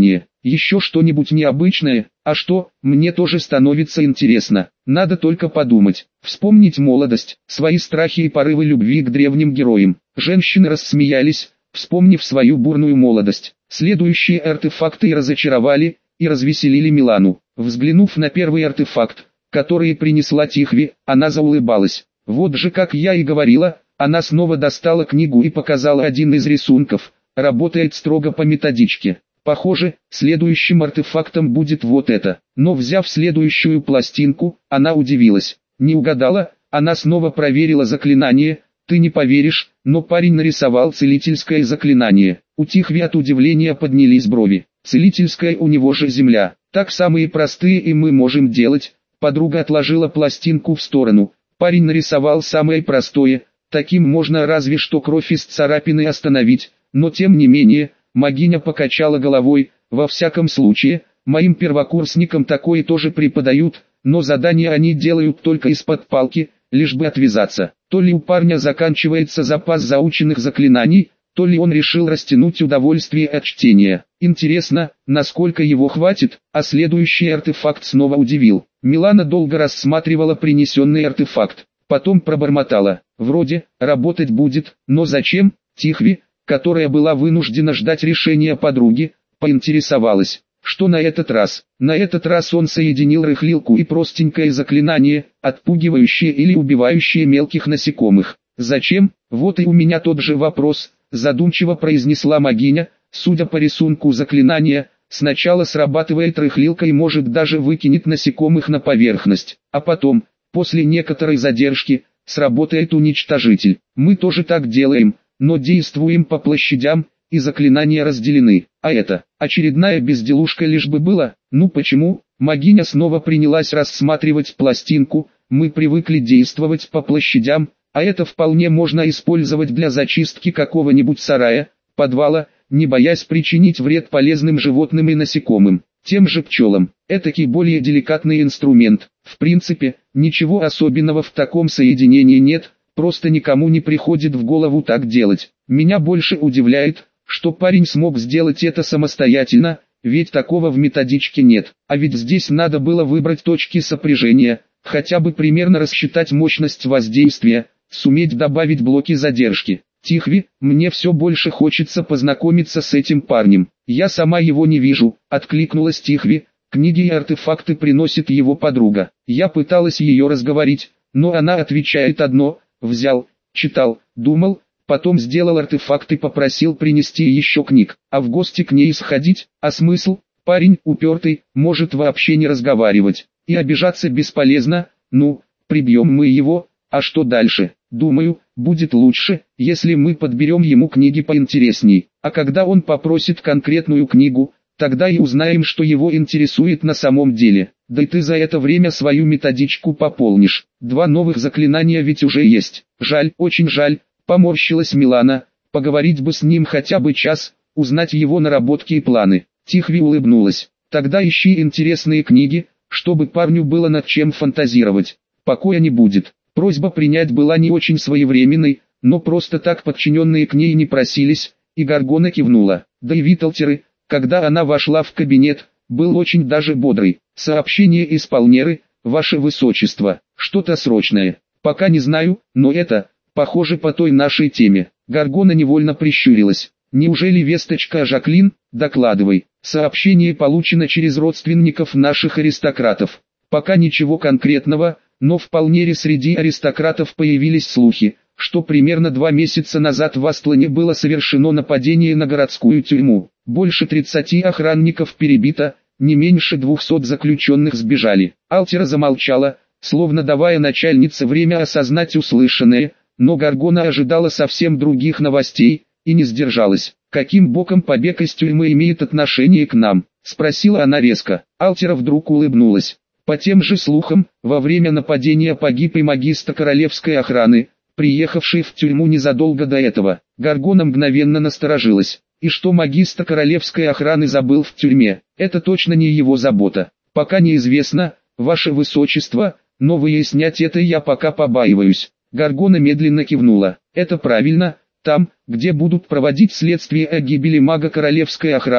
[SPEAKER 1] Еще что-нибудь необычное? А что, мне тоже становится интересно. Надо только подумать, вспомнить молодость, свои страхи и порывы любви к древним героям. Женщины рассмеялись, вспомнив свою бурную молодость. Следующие артефакты и разочаровали, и развеселили Милану. Взглянув на первый артефакт, который принесла Тихви, она заулыбалась. Вот же, как я и говорила, она снова достала книгу и показала один из рисунков. Работает строго по методичке. Похоже, следующим артефактом будет вот это. Но взяв следующую пластинку, она удивилась. Не угадала, она снова проверила заклинание. Ты не поверишь, но парень нарисовал целительское заклинание. У Тихви от удивления поднялись брови. Целительская у него же земля. Так самые простые и мы можем делать. Подруга отложила пластинку в сторону. Парень нарисовал самое простое. Таким можно разве что кровь из царапины остановить. Но тем не менее, Магиня покачала головой. Во всяком случае, моим первокурсникам такое тоже преподают, но задания они делают только из-под палки, лишь бы отвязаться. То ли у парня заканчивается запас заученных заклинаний, то ли он решил растянуть удовольствие от чтения. Интересно, насколько его хватит, а следующий артефакт снова удивил. Милана долго рассматривала принесенный артефакт, потом пробормотала. Вроде, работать будет, но зачем? Тихви, которая была вынуждена ждать решения подруги, поинтересовалась. Что на этот раз? На этот раз он соединил рыхлилку и простенькое заклинание, отпугивающее или убивающее мелких насекомых. Зачем? Вот и у меня тот же вопрос, задумчиво произнесла Магиня. Судя по рисунку заклинания, сначала срабатывает рыхлилка и может даже выкинет насекомых на поверхность, а потом, после некоторой задержки, сработает уничтожитель. Мы тоже так делаем, но действуем по площадям, и заклинания разделены. А это, очередная безделушка лишь бы было. Ну почему? Магиня снова принялась рассматривать пластинку. Мы привыкли действовать по площадям, а это вполне можно использовать для зачистки какого-нибудь сарая, подвала, не боясь причинить вред полезным животным и насекомым, тем же пчелам. Этакий более деликатный инструмент. В принципе, ничего особенного в таком соединении нет, просто никому не приходит в голову так делать. Меня больше удивляет, что парень смог сделать это самостоятельно, ведь такого в методичке нет. А ведь здесь надо было выбрать точки сопряжения, хотя бы примерно рассчитать мощность воздействия, суметь добавить блоки задержки. Тихви, мне все больше хочется познакомиться с этим парнем. Я сама его не вижу, откликнулась Тихви. Книги и артефакты приносит его подруга. Я пыталась ее разговорить, но она отвечает одно: взял, читал, думал, потом сделал артефакт и попросил принести еще книг. А в гости к ней сходить, а смысл? Парень упертый, может вообще не разговаривать. И обижаться бесполезно. Ну, прибьем мы его, а что дальше? Думаю, будет лучше, если мы подберем ему книги поинтересней. А когда он попросит конкретную книгу, тогда и узнаем, что его интересует на самом деле. Да и ты за это время свою методичку пополнишь. Два новых заклинания ведь уже есть. Жаль, очень жаль, поморщилась Милана. Поговорить бы с ним хотя бы час, узнать его наработки и планы. Тихви улыбнулась. Тогда ищи интересные книги, чтобы парню было над чем фантазировать. Покоя не будет. Просьба принять была не очень своевременной, но просто так подчиненные к ней не просились, и Гаргона кивнула. Да и Виталтеры, когда она вошла в кабинет, был очень даже бодрый. Сообщение из Палнеры, ваше высочество, что-то срочное. Пока не знаю, но это, похоже, по той нашей теме. Гаргона невольно прищурилась. Неужели весточка, Жаклин? Докладывай. Сообщение получено через родственников наших аристократов. Пока ничего конкретного, но в Палнере среди аристократов появились слухи, что примерно два месяца назад в Астлане было совершено нападение на городскую тюрьму. Больше тридцати охранников перебито, не меньше двухсот заключенных сбежали. Алтера замолчала, словно давая начальнице время осознать услышанное, но Гаргона ожидала совсем других новостей, и не сдержалась. «Каким боком побег из тюрьмы имеет отношение к нам?» – спросила она резко. Алтера вдруг улыбнулась. По тем же слухам, во время нападения погиб и магистр королевской охраны, приехавший в тюрьму незадолго до этого. Гаргона мгновенно насторожилась. И что магистр королевской охраны забыл в тюрьме, это точно не его забота. Пока неизвестно, ваше высочество, но выяснять это я пока побаиваюсь. Гаргона медленно кивнула. Это правильно, там, где будут проводить следствие о гибели мага королевской охраны,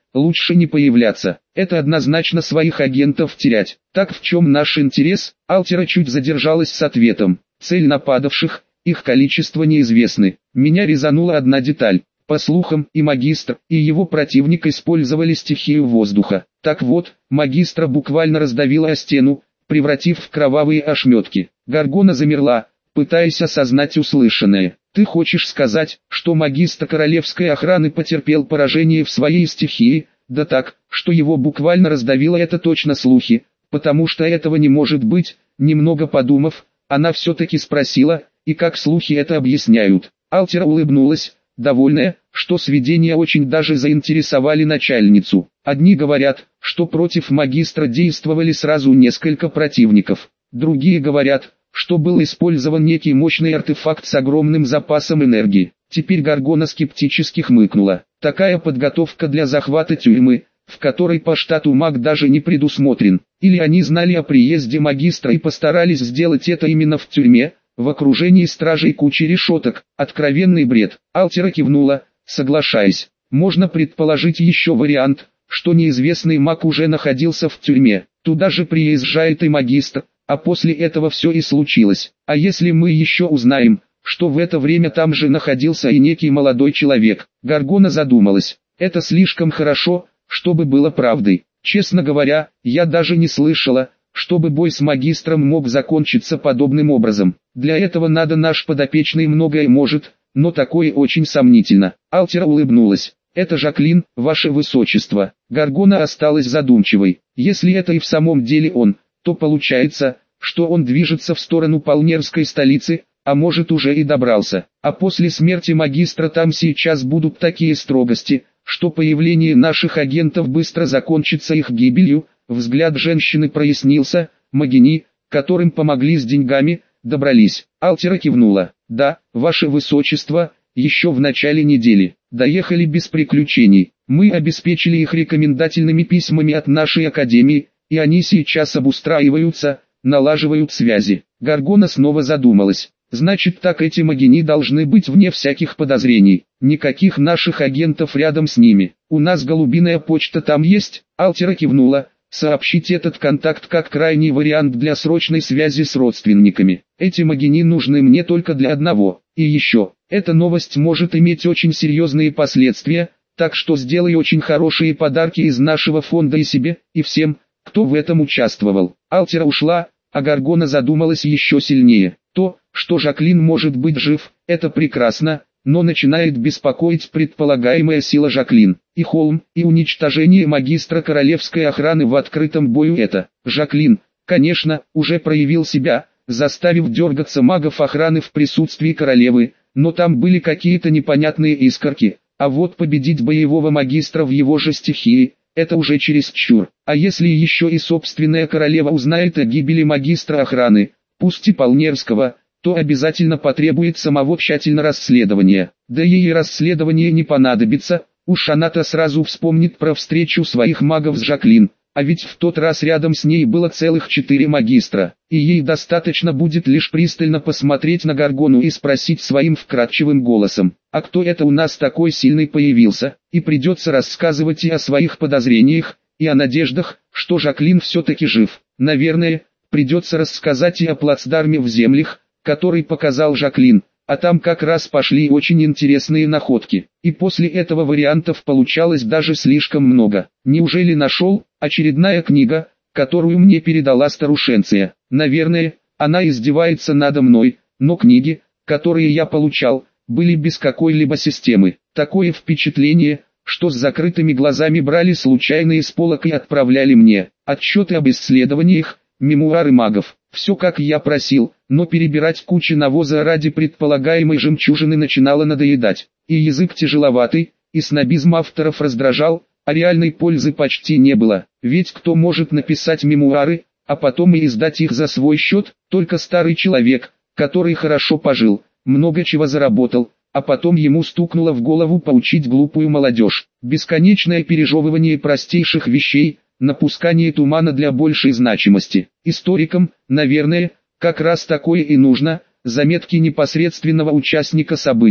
[SPEAKER 1] лучше не появляться. Это однозначно своих агентов терять. Так в чем наш интерес? Алтера чуть задержалась с ответом. Цель нападавших, их количество неизвестны. Меня резанула одна деталь. По слухам, и магистр, и его противник использовали стихию воздуха. Так вот, магистра буквально раздавило о стену, превратив в кровавые ошметки. Гаргона замерла, пытаясь осознать услышанное. «Ты хочешь сказать, что магистр королевской охраны потерпел поражение в своей стихии? Да так, что его буквально раздавило, это точно слухи, потому что этого не может быть». Немного подумав, она все-таки спросила, и как слухи это объясняют. Алтера улыбнулась, довольная, что сведения очень даже заинтересовали начальницу. Одни говорят, что против магистра действовали сразу несколько противников. Другие говорят, что был использован некий мощный артефакт с огромным запасом энергии. Теперь Гаргона скептически хмыкнула. Такая подготовка для захвата тюрьмы, в которой по штату маг даже не предусмотрен. Или они знали о приезде магистра и постарались сделать это именно в тюрьме, в окружении стражей кучи решеток. Откровенный бред. Алтера кивнула, соглашаясь. Можно предположить еще вариант, что неизвестный маг уже находился в тюрьме. Туда же приезжает и магистр, а после этого все и случилось. А если мы еще узнаем, что в это время там же находился и некий молодой человек? Гаргона задумалась. Это слишком хорошо, чтобы было правдой. Честно говоря, я даже не слышала, чтобы бой с магистром мог закончиться подобным образом. Для этого надо наш подопечный многое может, но такое очень сомнительно. Алтера улыбнулась. Это Жаклин, ваше высочество. Гаргона осталась задумчивой. Если это и в самом деле он, то получается, что он движется в сторону Полнерской столицы, а может уже и добрался. А после смерти магистра там сейчас будут такие строгости, что появление наших агентов быстро закончится их гибелью. Взгляд женщины прояснился. Магини, которым помогли с деньгами, добрались. Алтера кивнула. Да, ваше высочество, еще в начале недели. Доехали без приключений. Мы обеспечили их рекомендательными письмами от нашей академии, и они сейчас обустраиваются, налаживают связи. Гаргона снова задумалась. Значит, так эти магини должны быть вне всяких подозрений. Никаких наших агентов рядом с ними. У нас голубиная почта там есть? Алтера кивнула. Сообщить этот контакт как крайний вариант для срочной связи с родственниками. Эти магини нужны мне только для одного. И еще, эта новость может иметь очень серьезные последствия, так что сделай очень хорошие подарки из нашего фонда и себе, и всем, кто в этом участвовал. Алтера ушла, а Гаргона задумалась еще сильнее. То, что Жаклин может быть жив, это прекрасно, но начинает беспокоить предполагаемая сила Жаклин. И холм, и уничтожение магистра королевской охраны в открытом бою это. Жаклин, конечно, уже проявил себя, заставив дергаться магов охраны в присутствии королевы, но там были какие-то непонятные искорки, а вот победить боевого магистра в его же стихии, это уже чересчур. А если еще и собственная королева узнает о гибели магистра охраны, пусть и Полнерского, то обязательно потребует самого тщательного расследования. Да ей и расследование не понадобится, уж она-то сразу вспомнит про встречу своих магов с Жаклин, а ведь в тот раз рядом с ней было целых четыре магистра, и ей достаточно будет лишь пристально посмотреть на Гаргону и спросить своим вкрадчивым голосом, а кто это у нас такой сильный появился, и придется рассказывать и о своих подозрениях, и о надеждах, что Жаклин все-таки жив. Наверное, придется рассказать и о плацдарме в землях, который показал Жаклин, а там как раз пошли очень интересные находки. И после этого вариантов получалось даже слишком много. Неужели нашел? Очередная книга, которую мне передала старушенция. Наверное, она издевается надо мной, но книги, которые я получал, были без какой-либо системы. Такое впечатление, что с закрытыми глазами брали случайно из полок и отправляли мне. Отчеты об исследованиях, мемуары магов. Все как я просил, но перебирать кучи навоза ради предполагаемой жемчужины начинало надоедать. И язык тяжеловатый, и снобизм авторов раздражал, а реальной пользы почти не было. Ведь кто может написать мемуары, а потом и издать их за свой счет? Только старый человек, который хорошо пожил, много чего заработал, а потом ему стукнуло в голову поучить глупую молодежь. Бесконечное пережевывание простейших вещей, напускание тумана для большей значимости. Историкам, наверное, как раз такое и нужно, заметки непосредственного участника событий,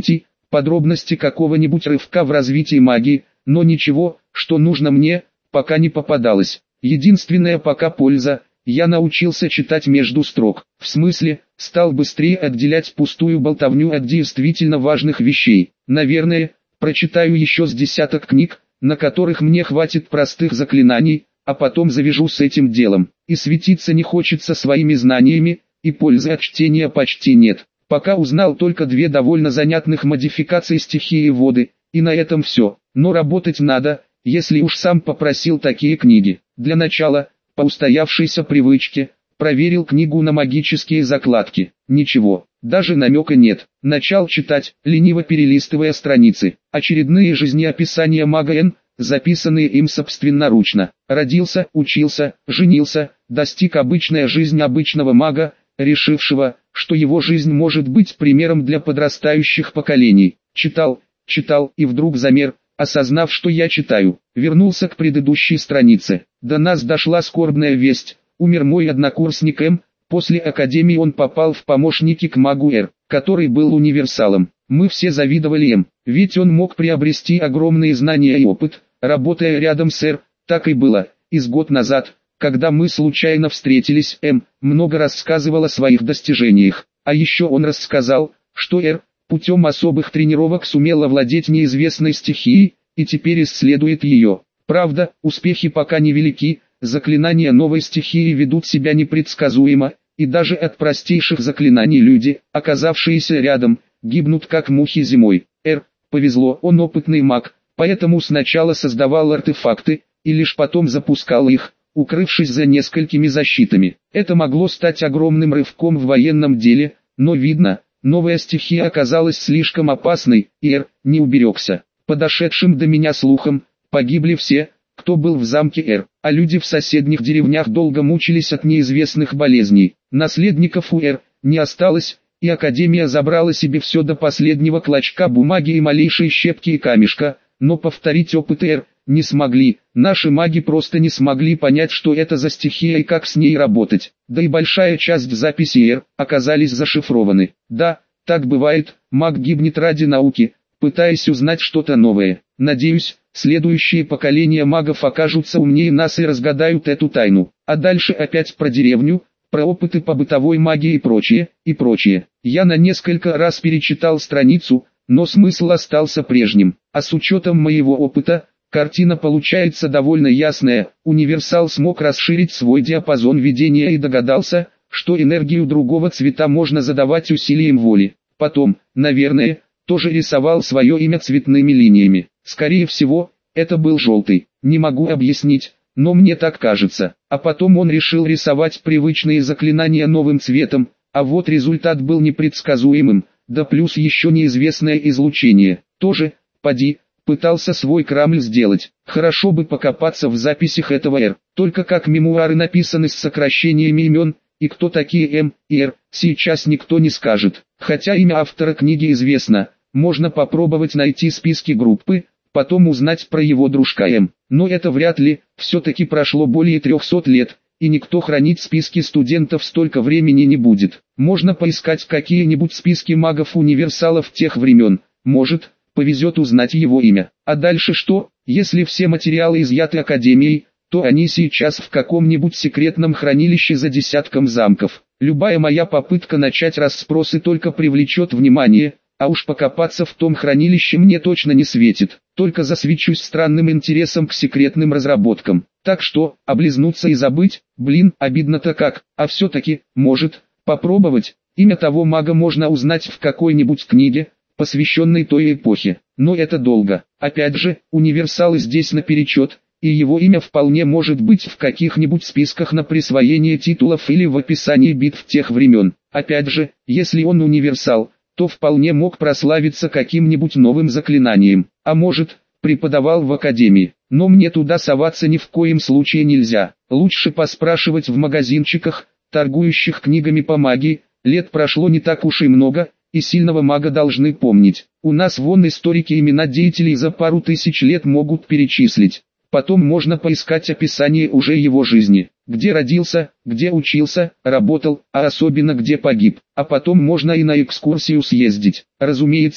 [SPEAKER 1] подробности какого-нибудь рывка в развитии магии, но ничего, что нужно мне, пока не попадалось. Единственная пока польза, я научился читать между строк. В смысле, стал быстрее отделять пустую болтовню от действительно важных вещей. Наверное, прочитаю еще с десяток книг, на которых мне хватит простых заклинаний, а потом завяжу с этим делом. И светиться не хочется своими знаниями, и пользы от чтения почти нет. Пока узнал только две довольно занятных модификации стихии воды, и на этом все. Но работать надо, если уж сам попросил такие книги. Для начала, по устоявшейся привычке, проверил книгу на магические закладки. Ничего, даже намека нет. Начал читать, лениво перелистывая страницы. Очередные жизнеописания мага Н, записанные им собственноручно. Родился, учился, женился, достиг обычная жизнь обычного мага, решившего, что его жизнь может быть примером для подрастающих поколений. Читал, читал и вдруг замер, осознав, что я читаю. Вернулся к предыдущей странице. До нас дошла скорбная весть. Умер мой однокурсник М. После академии он попал в помощники к магу Р, который был универсалом. Мы все завидовали М, ведь он мог приобрести огромные знания и опыт, работая рядом с Р. Так и было. Из год назад, когда мы случайно встретились, М. много рассказывал о своих достижениях. А еще он рассказал, что Р. путем особых тренировок сумел овладеть неизвестной стихией, и теперь исследует ее. Правда, успехи пока невелики, заклинания новой стихии ведут себя непредсказуемо, и даже от простейших заклинаний люди, оказавшиеся рядом, гибнут как мухи зимой. Р. повезло, он опытный маг, поэтому сначала создавал артефакты, и лишь потом запускал их, укрывшись за несколькими защитами. Это могло стать огромным рывком в военном деле, но видно, новая стихия оказалась слишком опасной, и Р. не уберегся. Подошедшим до меня слухом, погибли все, кто был в замке Р, а люди в соседних деревнях долго мучились от неизвестных болезней. Наследников у Р не осталось, и Академия забрала себе все до последнего клочка бумаги и малейшей щепки и камешка, но повторить опыт Р не смогли. Наши маги просто не смогли понять, что это за стихия и как с ней работать. Да и большая часть записей Р оказались зашифрованы. Да, так бывает, маг гибнет ради науки, пытаясь узнать что-то новое. Надеюсь, следующие поколения магов окажутся умнее нас и разгадают эту тайну. А дальше опять про деревню, про опыты по бытовой магии и прочее, и прочее. Я на несколько раз перечитал страницу, но смысл остался прежним. А с учетом моего опыта, картина получается довольно ясная. Универсал смог расширить свой диапазон видения и догадался, что энергию другого цвета можно задавать усилием воли. Потом, наверное, тоже рисовал свое имя цветными линиями. Скорее всего, это был желтый. Не могу объяснить, но мне так кажется. А потом он решил рисовать привычные заклинания новым цветом, а вот результат был непредсказуемым, да плюс еще неизвестное излучение. Тоже, поди, пытался свой Крамль сделать. Хорошо бы покопаться в записях этого Р. Только как мемуары написаны с сокращениями имен, и кто такие М и Р, сейчас никто не скажет. Хотя имя автора книги известно. Можно попробовать найти списки группы, потом узнать про его дружка М. Но это вряд ли, все-таки прошло более трехсот лет, и никто хранить списки студентов столько времени не будет. Можно поискать какие-нибудь списки магов-универсалов тех времен, может, повезет узнать его имя. А дальше что? Если все материалы изъяты Академией, то они сейчас в каком-нибудь секретном хранилище за десятком замков. Любая моя попытка начать расспросы только привлечет внимание, а уж покопаться в том хранилище мне точно не светит, только засвечусь странным интересом к секретным разработкам. Так что, облизнуться и забыть, блин, обидно-то как, а все-таки, может, попробовать. Имя того мага можно узнать в какой-нибудь книге, посвященной той эпохе, но это долго. Опять же, универсалы здесь наперечет, и его имя вполне может быть в каких-нибудь списках на присвоение титулов или в описании битв тех времен. Опять же, если он универсал, то вполне мог прославиться каким-нибудь новым заклинанием, а может, преподавал в академии. Но мне туда соваться ни в коем случае нельзя. Лучше поспрашивать в магазинчиках, торгующих книгами по магии. Лет прошло не так уж и много, и сильного мага должны помнить. У нас вон историки имена деятелей за пару тысяч лет могут перечислить. Потом можно поискать описание уже его жизни, где родился, где учился, работал, а особенно где погиб. А потом можно и на экскурсию съездить. Разумеется,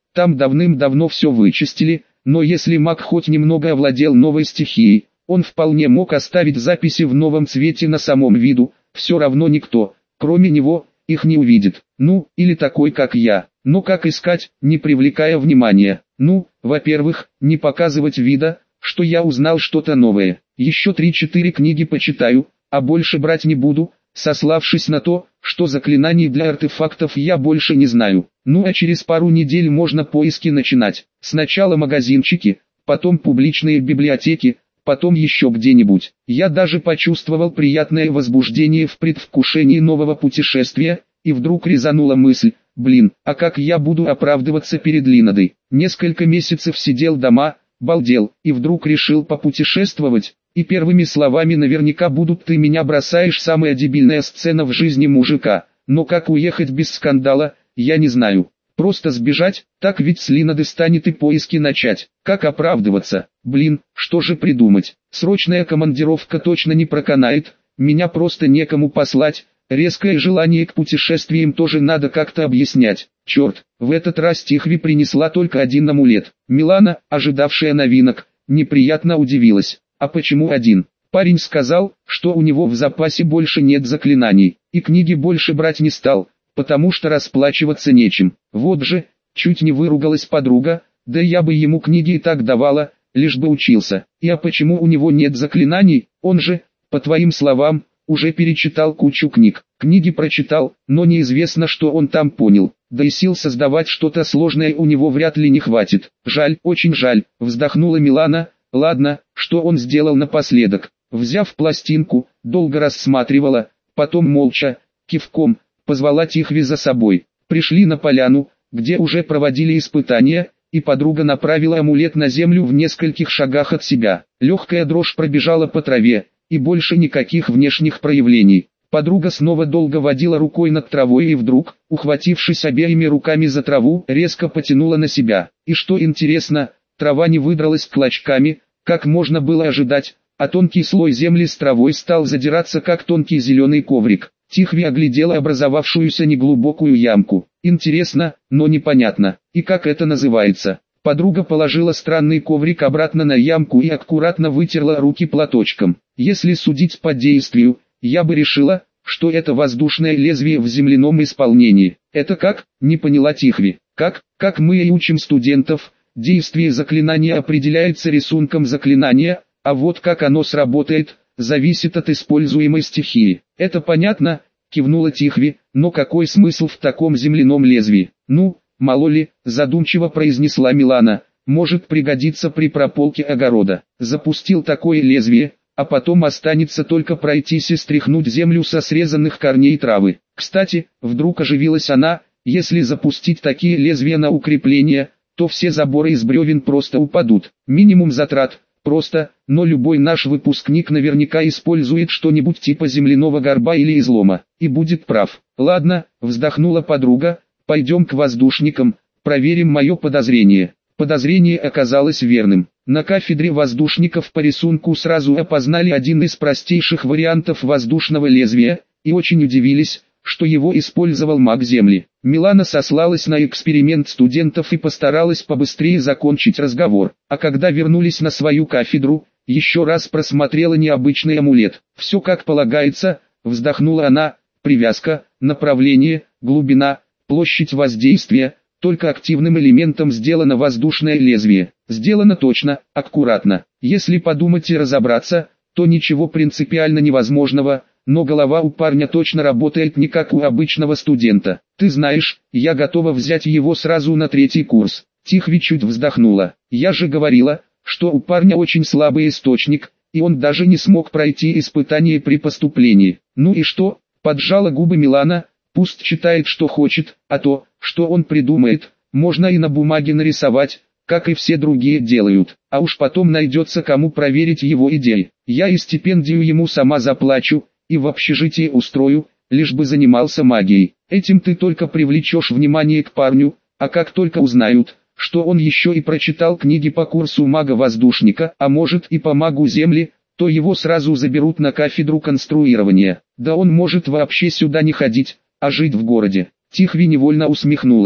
[SPEAKER 1] там давным-давно все вычистили, но если маг хоть немного овладел новой стихией, он вполне мог оставить записи в новом цвете на самом виду, все равно никто, кроме него, их не увидит. Ну, или такой как я. Но как искать, не привлекая внимания? Ну, во-первых, не показывать вида, что я узнал что-то новое. Еще три-четыре книги почитаю, а больше брать не буду, сославшись на то, что заклинаний для артефактов я больше не знаю. Ну а через пару недель можно поиски начинать. Сначала магазинчики, потом публичные библиотеки, потом еще где-нибудь. Я даже почувствовал приятное возбуждение в предвкушении нового путешествия, и вдруг резанула мысль: блин, а как я буду оправдываться перед Линодой? Несколько месяцев сидел дома, балдел, и вдруг решил попутешествовать, и первыми словами наверняка будут: «Ты меня бросаешь», самая дебильная сцена в жизни мужика. Но как уехать без скандала, я не знаю. Просто сбежать, так ведь с Линодой станет и поиски начать. Как оправдываться? Блин, что же придумать? Срочная командировка точно не проканает, меня просто некому послать, резкое желание к путешествиям тоже надо как-то объяснять. Черт, в этот раз Тихви принесла только один амулет. Милана, ожидавшая новинок, неприятно удивилась. А почему один? Парень сказал, что у него в запасе больше нет заклинаний, и книги больше брать не стал, потому что расплачиваться нечем. Вот же, чуть не выругалась подруга, да я бы ему книги и так давала, лишь бы учился. И а почему у него нет заклинаний? Он же, по твоим словам, уже перечитал кучу книг. Книги прочитал, но неизвестно, что он там понял. Да и сил создавать что-то сложное у него вряд ли не хватит. Жаль, очень жаль, вздохнула Милана. Ладно, что он сделал напоследок? Взяв пластинку, долго рассматривала, потом молча, кивком, позвала Тихви за собой. Пришли на поляну, где уже проводили испытания, и подруга направила амулет на землю в нескольких шагах от себя. Легкая дрожь пробежала по траве, и больше никаких внешних проявлений. Подруга снова долго водила рукой над травой и вдруг, ухватившись обеими руками за траву, резко потянула на себя. И что интересно, трава не выдралась клочками, как можно было ожидать, а тонкий слой земли с травой стал задираться как тонкий зеленый коврик. Тихви оглядела образовавшуюся неглубокую ямку. Интересно, но непонятно. И как это называется? Подруга положила странный коврик обратно на ямку и аккуратно вытерла руки платочком. Если судить по действию, я бы решила, что это воздушное лезвие в земляном исполнении. Это как? Не поняла Тихви. Как? Как мы и учим студентов, действие заклинания определяется рисунком заклинания, а вот как оно сработает, зависит от используемой стихии. Это понятно, кивнула Тихви, но какой смысл в таком земляном лезвии? Ну, мало ли, задумчиво произнесла Милана, может пригодиться при прополке огорода. Запустил такое лезвие, а потом останется только пройтись и стряхнуть землю со срезанных корней травы. Кстати, вдруг оживилась она, если запустить такие лезвия на укрепление, то все заборы из бревен просто упадут. Минимум затрат. Просто, но любой наш выпускник наверняка использует что-нибудь типа земляного горба или излома, и будет прав. Ладно, вздохнула подруга, пойдем к воздушникам, проверим мое подозрение. Подозрение оказалось верным. На кафедре воздушников по рисунку сразу опознали один из простейших вариантов воздушного лезвия, и очень удивились, что его использовал маг Земли. Милана сослалась на эксперимент студентов и постаралась побыстрее закончить разговор. А когда вернулись на свою кафедру, еще раз просмотрела необычный амулет. Все как полагается, вздохнула она, привязка, направление, глубина, площадь воздействия, только активным элементом сделано воздушное лезвие. Сделано точно, аккуратно. Если подумать и разобраться, то ничего принципиально невозможного, но голова у парня точно работает не как у обычного студента. Ты знаешь, я готова взять его сразу на третий курс. Тихви чуть вздохнула. Я же говорила, что у парня очень слабый источник, и он даже не смог пройти испытание при поступлении. Ну и что? Поджала губы Милана, пусть читает что хочет, а то, что он придумает, можно и на бумаге нарисовать, как и все другие делают. А уж потом найдется кому проверить его идеи. Я и стипендию ему сама заплачу, и в общежитии устрою, лишь бы занимался магией. Этим ты только привлечешь внимание к парню, а как только узнают, что он еще и прочитал книги по курсу мага-воздушника, а может и по магу Земли, то его сразу заберут на кафедру конструирования. Да он может вообще сюда не ходить, а жить в городе. Тихви невольно усмехнулась.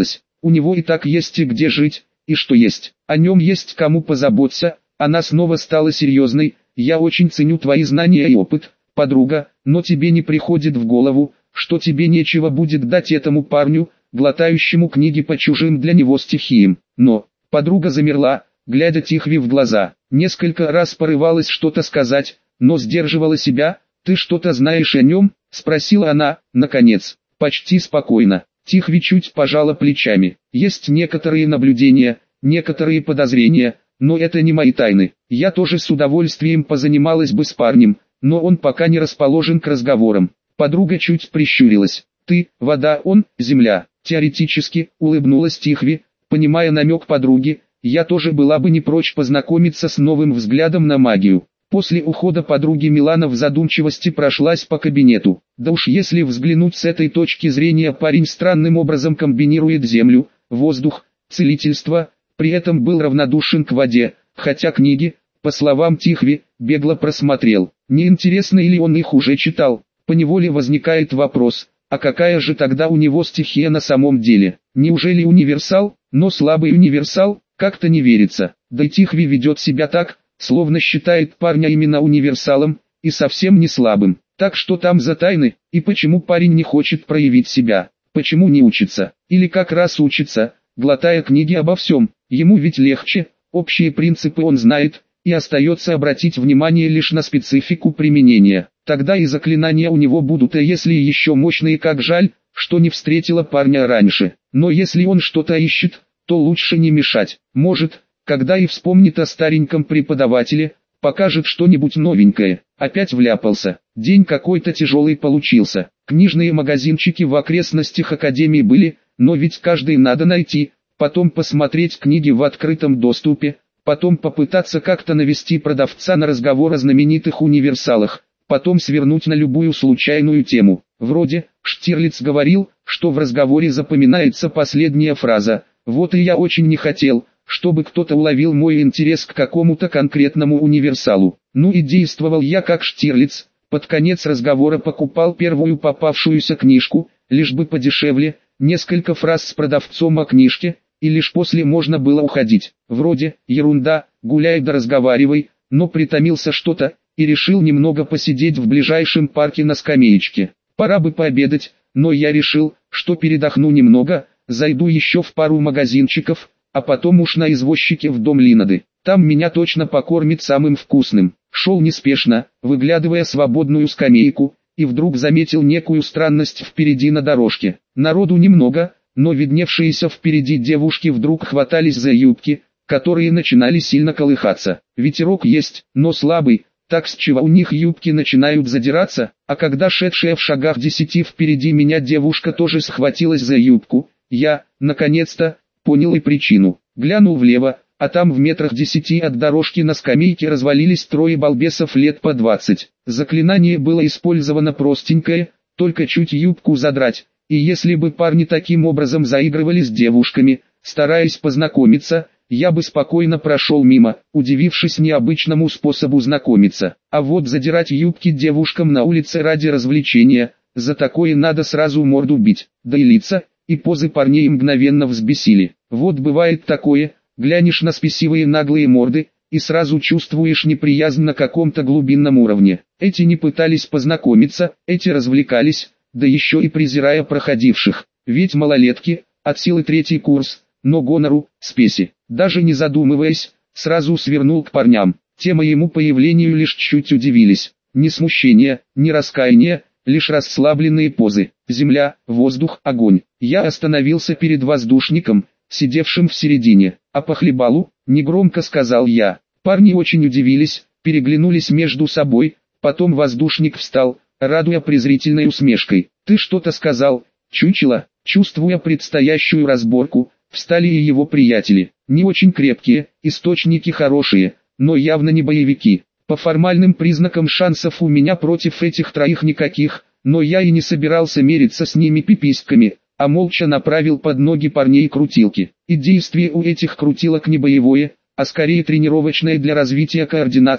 [SPEAKER 1] у него и так есть и где жить, и что есть, о нем есть кому позаботиться. Она снова стала серьезной. Я очень ценю твои знания и опыт, подруга, но тебе не приходит в голову, что тебе нечего будет дать этому парню, глотающему книги по чужим для него стихиям. Но, подруга замерла, глядя Тихви в глаза, несколько раз порывалась что-то сказать, но сдерживала себя. «Ты что-то знаешь о нем?» — спросила она, наконец, почти спокойно. Тихви чуть пожала плечами. «Есть некоторые наблюдения, некоторые подозрения, но это не мои тайны. Я тоже с удовольствием позанималась бы с парнем, но он пока не расположен к разговорам». Подруга чуть прищурилась. «Ты, вода, он, земля». Теоретически, улыбнулась Тихви, понимая намек подруги, я тоже была бы не прочь познакомиться с новым взглядом на магию. После ухода подруги Милана в задумчивости прошлась по кабинету. Да уж если взглянуть с этой точки зрения, парень странным образом комбинирует землю, воздух, целительство, при этом был равнодушен к воде, хотя книги, по словам Тихви, бегло просмотрел. Неинтересно или он их уже читал? Поневоле возникает вопрос, а какая же тогда у него стихия на самом деле? Неужели универсал? Но слабый универсал, как-то не верится. Да и Тихви ведет себя так, словно считает парня именно универсалом, и совсем не слабым. Так что там за тайны, и почему парень не хочет проявить себя? Почему не учится? Или как раз учится, глотая книги обо всем? Ему ведь легче, общие принципы он знает, и остается обратить внимание лишь на специфику применения. Тогда и заклинания у него будут, а если еще мощные, как жаль, что не встретила парня раньше. Но если он что-то ищет, то лучше не мешать. Может, когда и вспомнит о стареньком преподавателе, покажет что-нибудь новенькое. Опять вляпался. День какой-то тяжелый получился. Книжные магазинчики в окрестностях академии были, но ведь каждый надо найти, потом посмотреть книги в открытом доступе, потом попытаться как-то навести продавца на разговор о знаменитых универсалах, потом свернуть на любую случайную тему. Вроде, Штирлиц говорил, что в разговоре запоминается последняя фраза. Вот и я очень не хотел, чтобы кто-то уловил мой интерес к какому-то конкретному универсалу. Ну и действовал я как Штирлиц, под конец разговора покупал первую попавшуюся книжку, лишь бы подешевле, несколько фраз с продавцом о книжке, и лишь после можно было уходить. Вроде, ерунда, гуляй да разговаривай, но притомился что-то, и решил немного посидеть в ближайшем парке на скамеечке. Пора бы пообедать, но я решил, что передохну немного, зайду еще в пару магазинчиков, а потом уж на извозчике в дом Линады. Там меня точно покормит самым вкусным. Шел неспешно, выглядывая свободную скамейку, и вдруг заметил некую странность впереди на дорожке. Народу немного, но видневшиеся впереди девушки вдруг хватались за юбки, которые начинали сильно колыхаться. Ветерок есть, но слабый, так с чего у них юбки начинают задираться, а когда шедшая в шагах десяти впереди меня девушка тоже схватилась за юбку, я, наконец-то, понял и причину. Глянул влево, а там в метрах десяти от дорожки на скамейке развалились трое балбесов лет по двадцать. Заклинание было использовано простенькое, только чуть юбку задрать, и если бы парни таким образом заигрывали с девушками, стараясь познакомиться, я бы спокойно прошел мимо, удивившись необычному способу знакомиться. А вот задирать юбки девушкам на улице ради развлечения, за такое надо сразу морду бить, да и лица, и позы парней мгновенно взбесили. Вот бывает такое, глянешь на спесивые наглые морды, и сразу чувствуешь неприязнь на каком-то глубинном уровне. Эти не пытались познакомиться, эти развлекались, да еще и презирая проходивших. Ведь малолетки, от силы третий курс, но гонору, спеси, даже не задумываясь, сразу свернул к парням. Те моему появлению лишь чуть удивились. Ни смущения, ни раскаяния, лишь расслабленные позы. Земля, воздух, огонь. Я остановился перед воздушником, сидевшим в середине. А по хлебалу, негромко сказал я. Парни очень удивились, переглянулись между собой, потом воздушник встал, радуя презрительной усмешкой. «Ты что-то сказал, чучело?» Чувствуя предстоящую разборку, встали и его приятели. Не очень крепкие, источники хорошие, но явно не боевики. По формальным признакам шансов у меня против этих троих никаких, но я и не собирался мериться с ними пиписьками, а молча направил под ноги парней крутилки. И действие у этих крутилок не боевое, а скорее тренировочное для развития координации,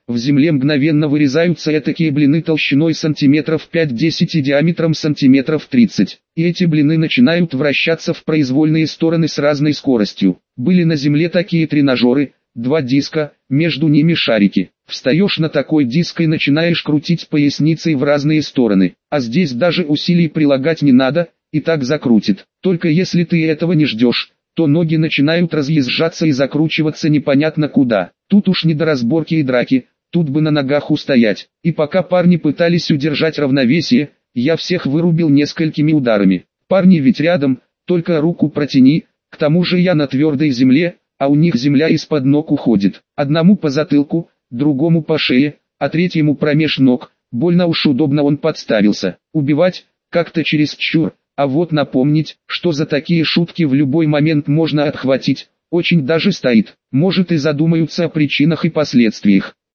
[SPEAKER 1] в земле мгновенно вырезаются этакие блины толщиной сантиметров пять-десять и диаметром сантиметров тридцать. И эти блины начинают вращаться в произвольные стороны с разной скоростью. Были на земле такие тренажеры, два диска, между ними шарики. Встаешь на такой диск и начинаешь крутить поясницей в разные стороны. А здесь даже усилий прилагать не надо, и так закрутит. Только если ты этого не ждешь, то ноги начинают разъезжаться и закручиваться непонятно куда. Тут уж не до разборки и драки, тут бы на ногах устоять. И пока парни пытались удержать равновесие, я всех вырубил несколькими ударами. Парни ведь рядом, только руку протяни, к тому же я на твердой земле, а у них земля из-под ног уходит. Одному по затылку, другому по шее, а третьему промеж ног. Больно уж удобно он подставился. Убивать, как-то чересчур, а вот напомнить, что за такие шутки в любой момент можно отхватить, очень даже стоит. Может и задумаются о причинах и последствиях.